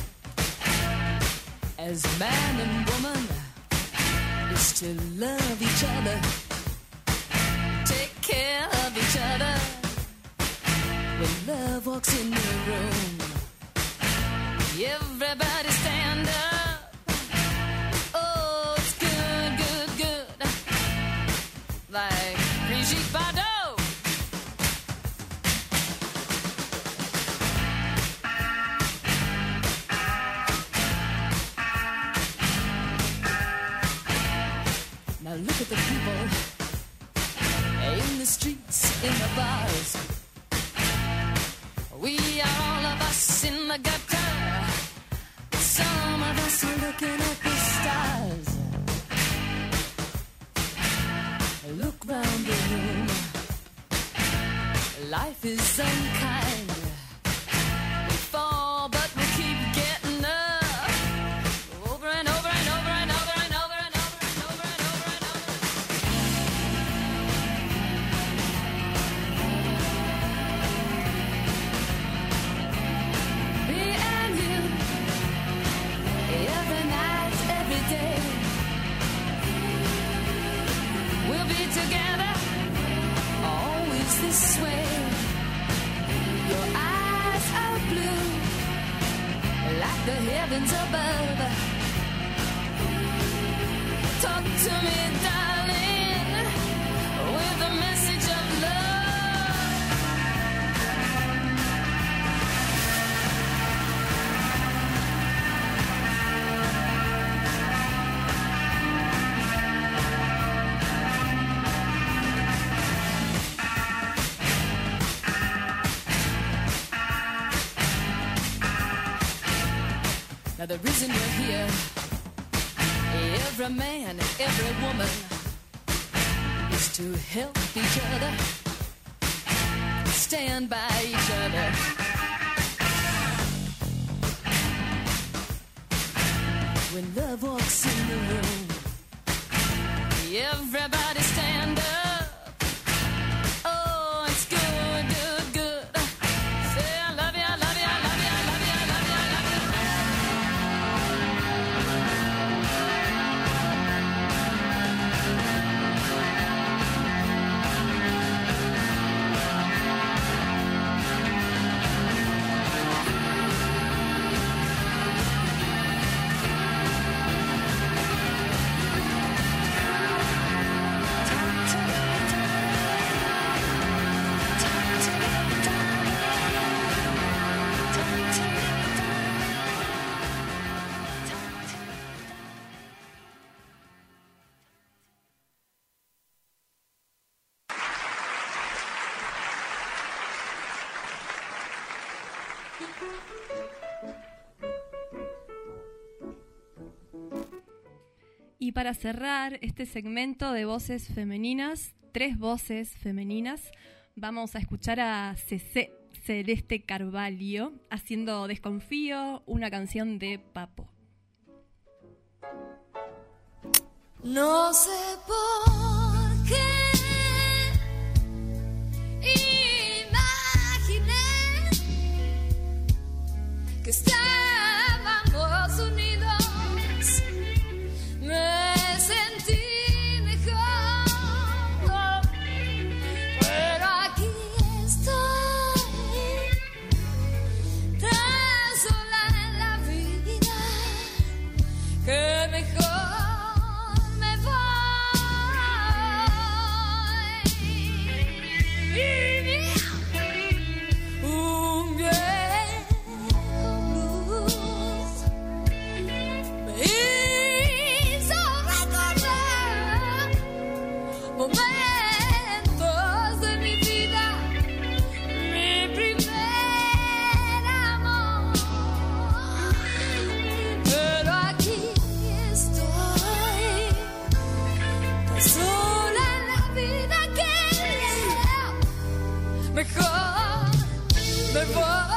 as man and woman is to love each other, take care of each other. When love walks in the room, everybody stand up. Oh, it's good, good, good, like Brigitte Bardot. Now look at the people in the streets, in the bars. We are all of us in the gutter. Some of us are looking at the stars. Look round the room. Life is unkind. We fall, but we keep getting up. Over and over and over and over and over and over and over and over and over. Me and you, every night, every day. We'll be together, always this way. Your eyes are blue, like the heavens above. Talk to me, darling, with a message of love. Now the reason we're here, every man and every woman, is to help each other, stand by each other. When love walks in the room, everybody stand up. Oh, it's good, good, good. Say I love you, I love you, I love you, I love you, I love you, I love you. Y para cerrar este segmento de voces femeninas, tres voces femeninas, vamos a escuchar a Cece, Celeste Carvalho haciendo Desconfío, una canción de Papo. No sé por qué imaginé que estábamos unidos. Me sentí mejor, pero aquí estoy, tan sola en la vida, que mejor me voy. mejor me voy.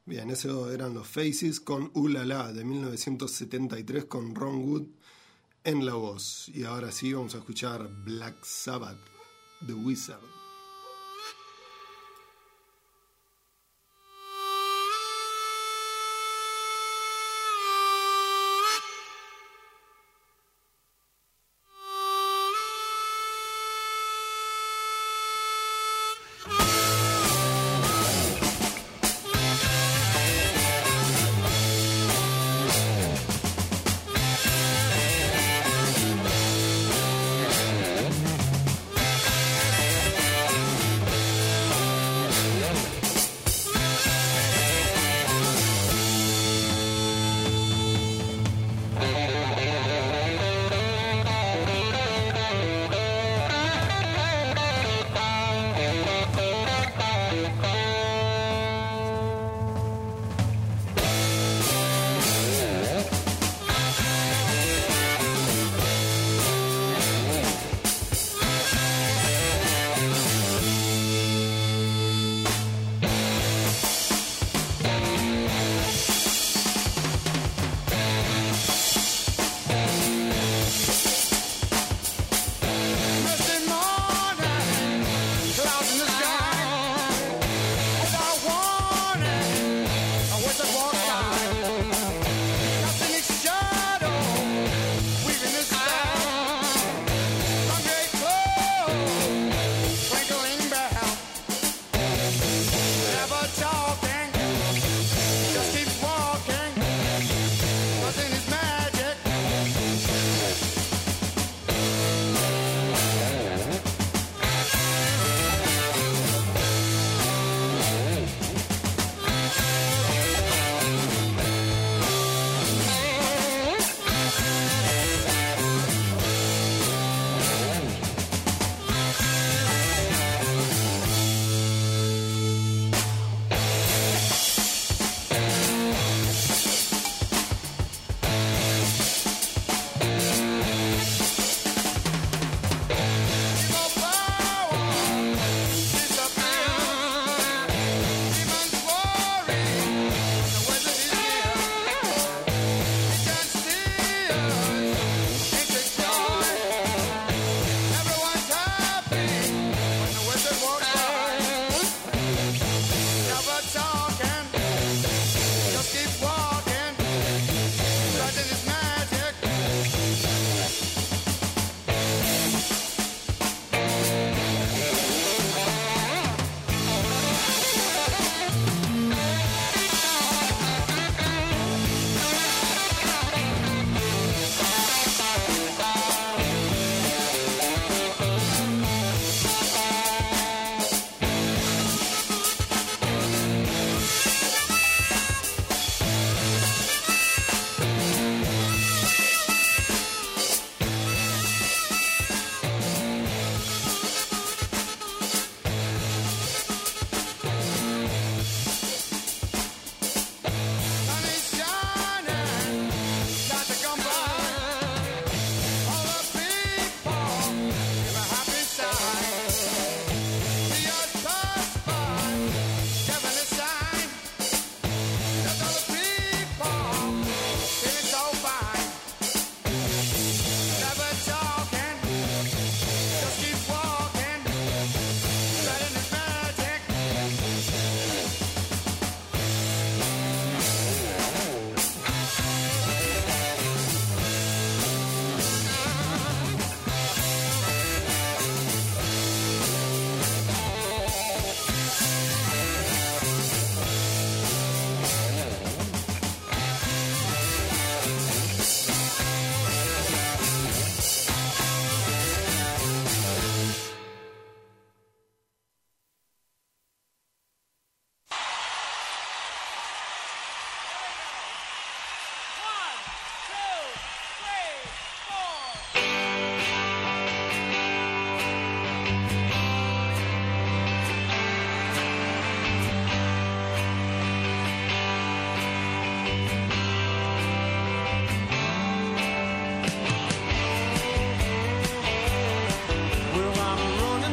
Bien, eso eran los Faces con Uh La La de mil novecientos setenta y tres con Ron Wood en la voz. Y ahora sí vamos a escuchar Black Sabbath, The Wizard.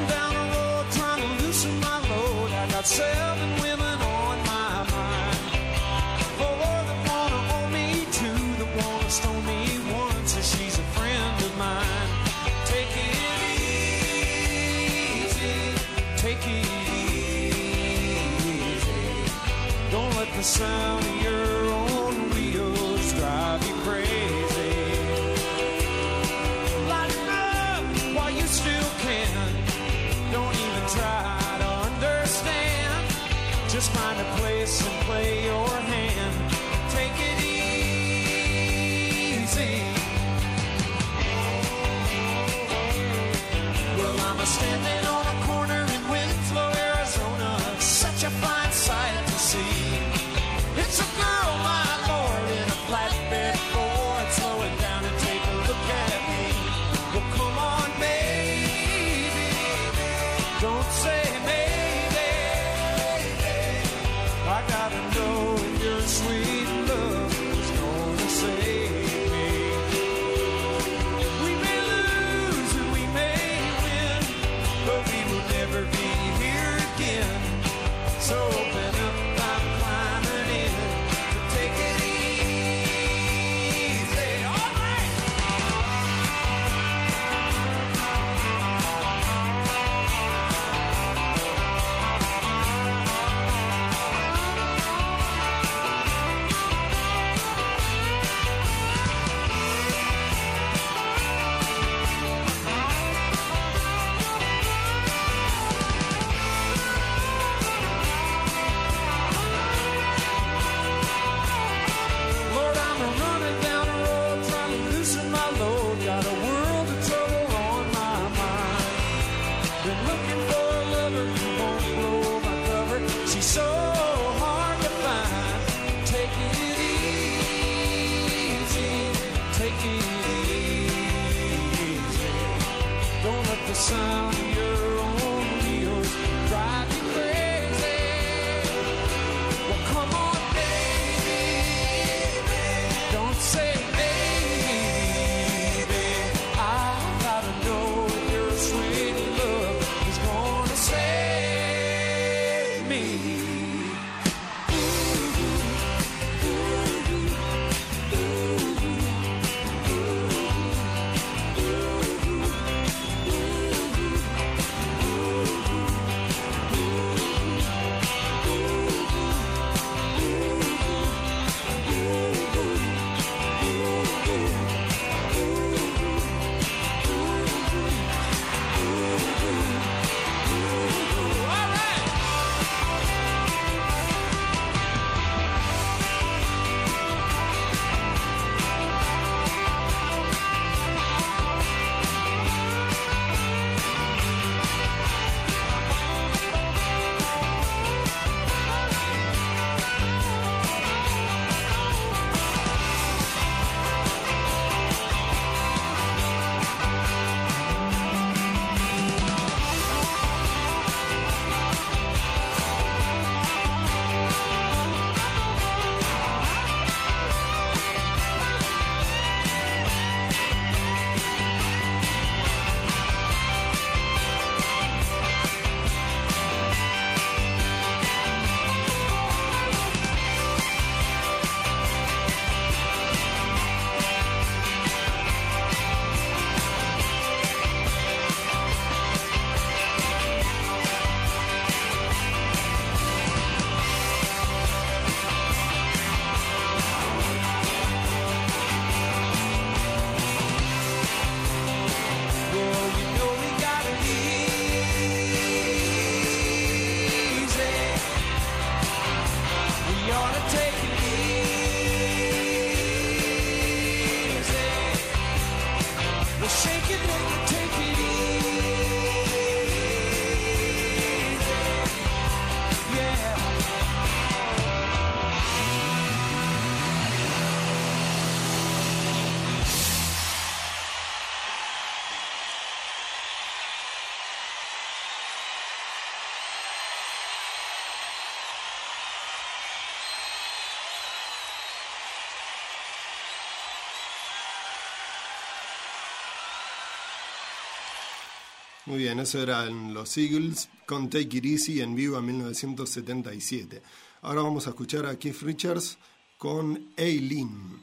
Seven women on my mind. sound of your own wheels drive you crazy. Lighten up while you still can. Don't even try to understand. Just find a place and play your hand. Take it easy. Well, I'm a standing on a corner in Winslow, Arizona. Such a fine sight to see. It's a girl, my lord, in a flatbed Ford. Slow it down and take a look at me. Well, come on, baby. Don't say maybe. I gotta know if your sweet love is gonna save me. We may lose and we may win, but we will never be here again. So open up, I'm climbing in to take it easy. All right. Lord, I'm a running down the road trying to loosen my load. Got a world of trouble on my mind. Been looking for a lover who won't blow my cover. She's so hard to find. Take it easy. Take it easy. Don't let the sound of your own wheels drive you crazy. Well, come on, baby. Don't say maybe. I gotta know if your sweet love is gonna save me. Well, you know we gotta easy. We ought to take it easy. We'll shake it and you take it easy. Yeah. Muy bien, eso eran los Eagles con Take It Easy en vivo en mil novecientos setenta y siete. Ahora vamos a escuchar a Keith Richards con Aileen.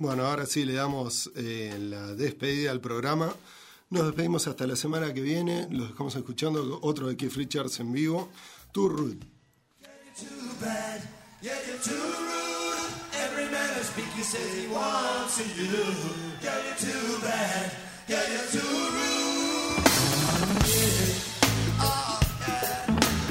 Bueno, ahora sí le damos eh, la despedida al programa. Nos despedimos hasta la semana que viene. Los dejamos escuchando otro de Keith Richards en vivo, Too Rude. Too bad, yeah, you're too rude. Every man I speak, he says he wants you. Yeah, you're too bad, yeah, you're too rude. Yeah. Oh, yeah.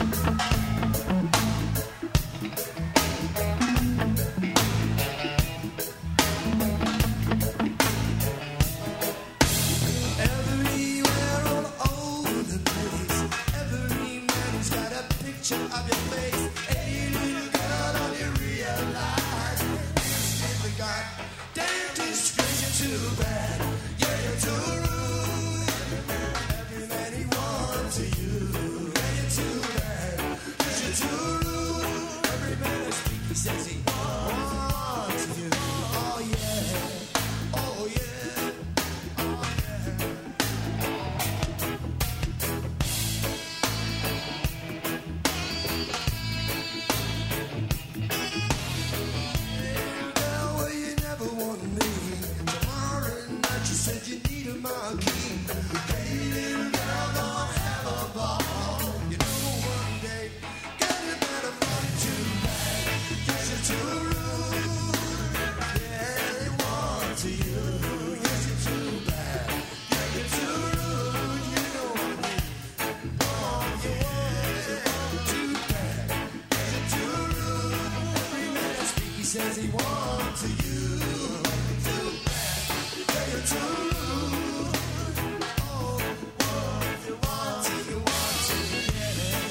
Everywhere all over the place, every man has got a picture of your face. Hey, little girl, don't you realize this is the goddamn disgrace? You're too bad, yeah, you're too rude. Every man he wants you, yeah, you're too bad, 'cause you're too rude. Every man I speak, he says he wants you. Oh yeah, oh yeah, oh yeah. Girl, well, you never wanted me. Tomorrow night you said you needed my key. Hey, little girl, gonna have a ball. You know one day, girl, you better find it too bad. 'Cause you're too rude. Yeah, they want to you. Yes, you're too bad. Yeah, you're too rude. You know what I mean. Oh, yeah, too bad. Yeah, you're too rude. Every man I speak, he says he wants you. Too bad. Yeah, you're too rude. Oh, oh, you want to, you want to, yeah.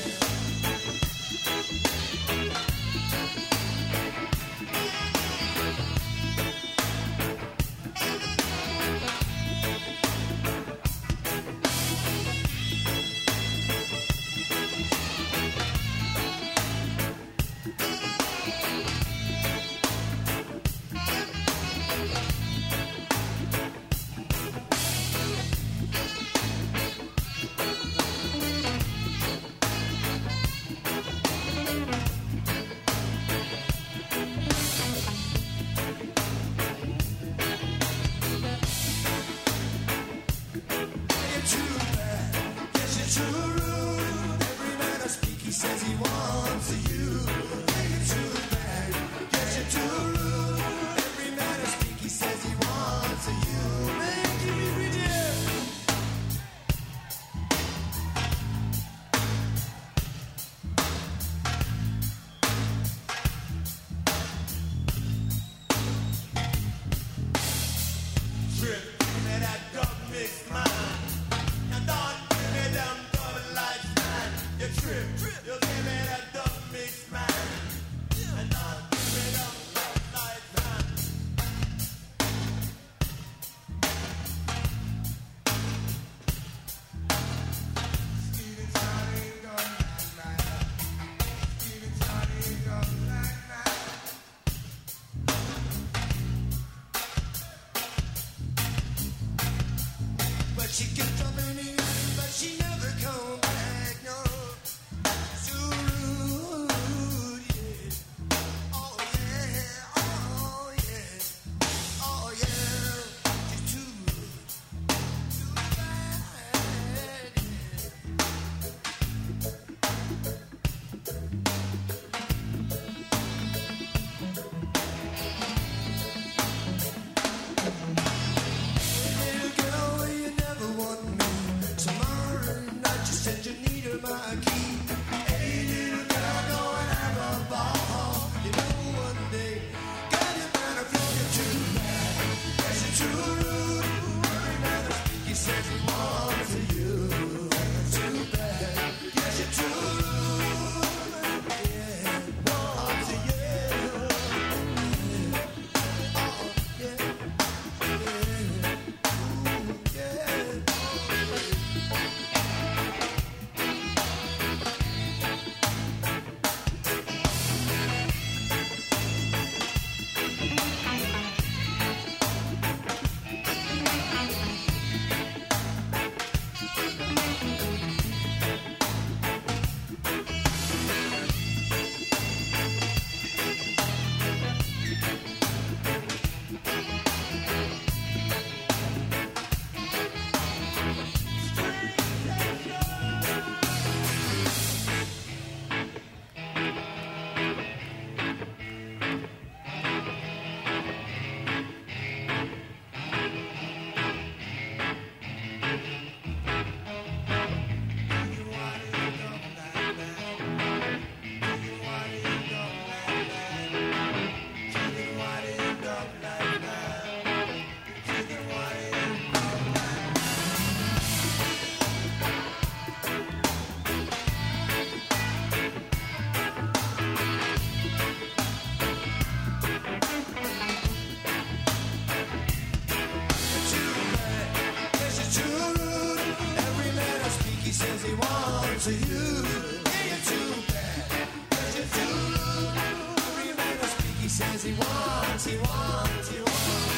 You're too bad, yes, you're too rude. Every man I speak, he says he wants you. You're too bad, yes, you're too rude. Every man I speak, he says he wants you. Man, give me Bridget. Trip, give me that dog mixed mind. Now don't give me them double lights, man. You trip, you give me that dog mixed mind. And don't give me them double lights, man. Steven Johnny gun like that. Steven Johnny gun like that. But she kept dropping in, but she never come back, no. So rude. T-one, T-one, T-one.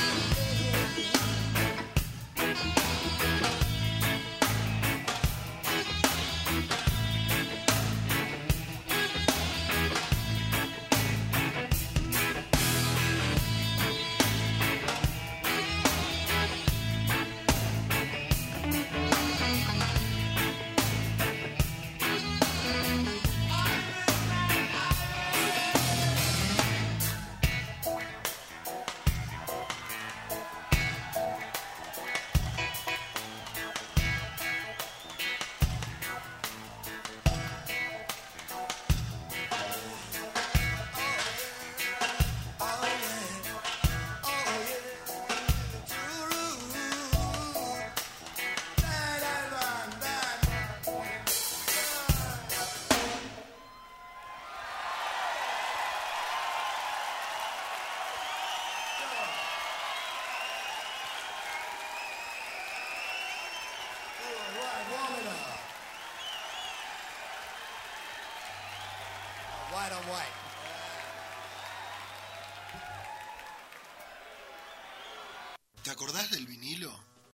White on white. ¿Te acordás del vinilo?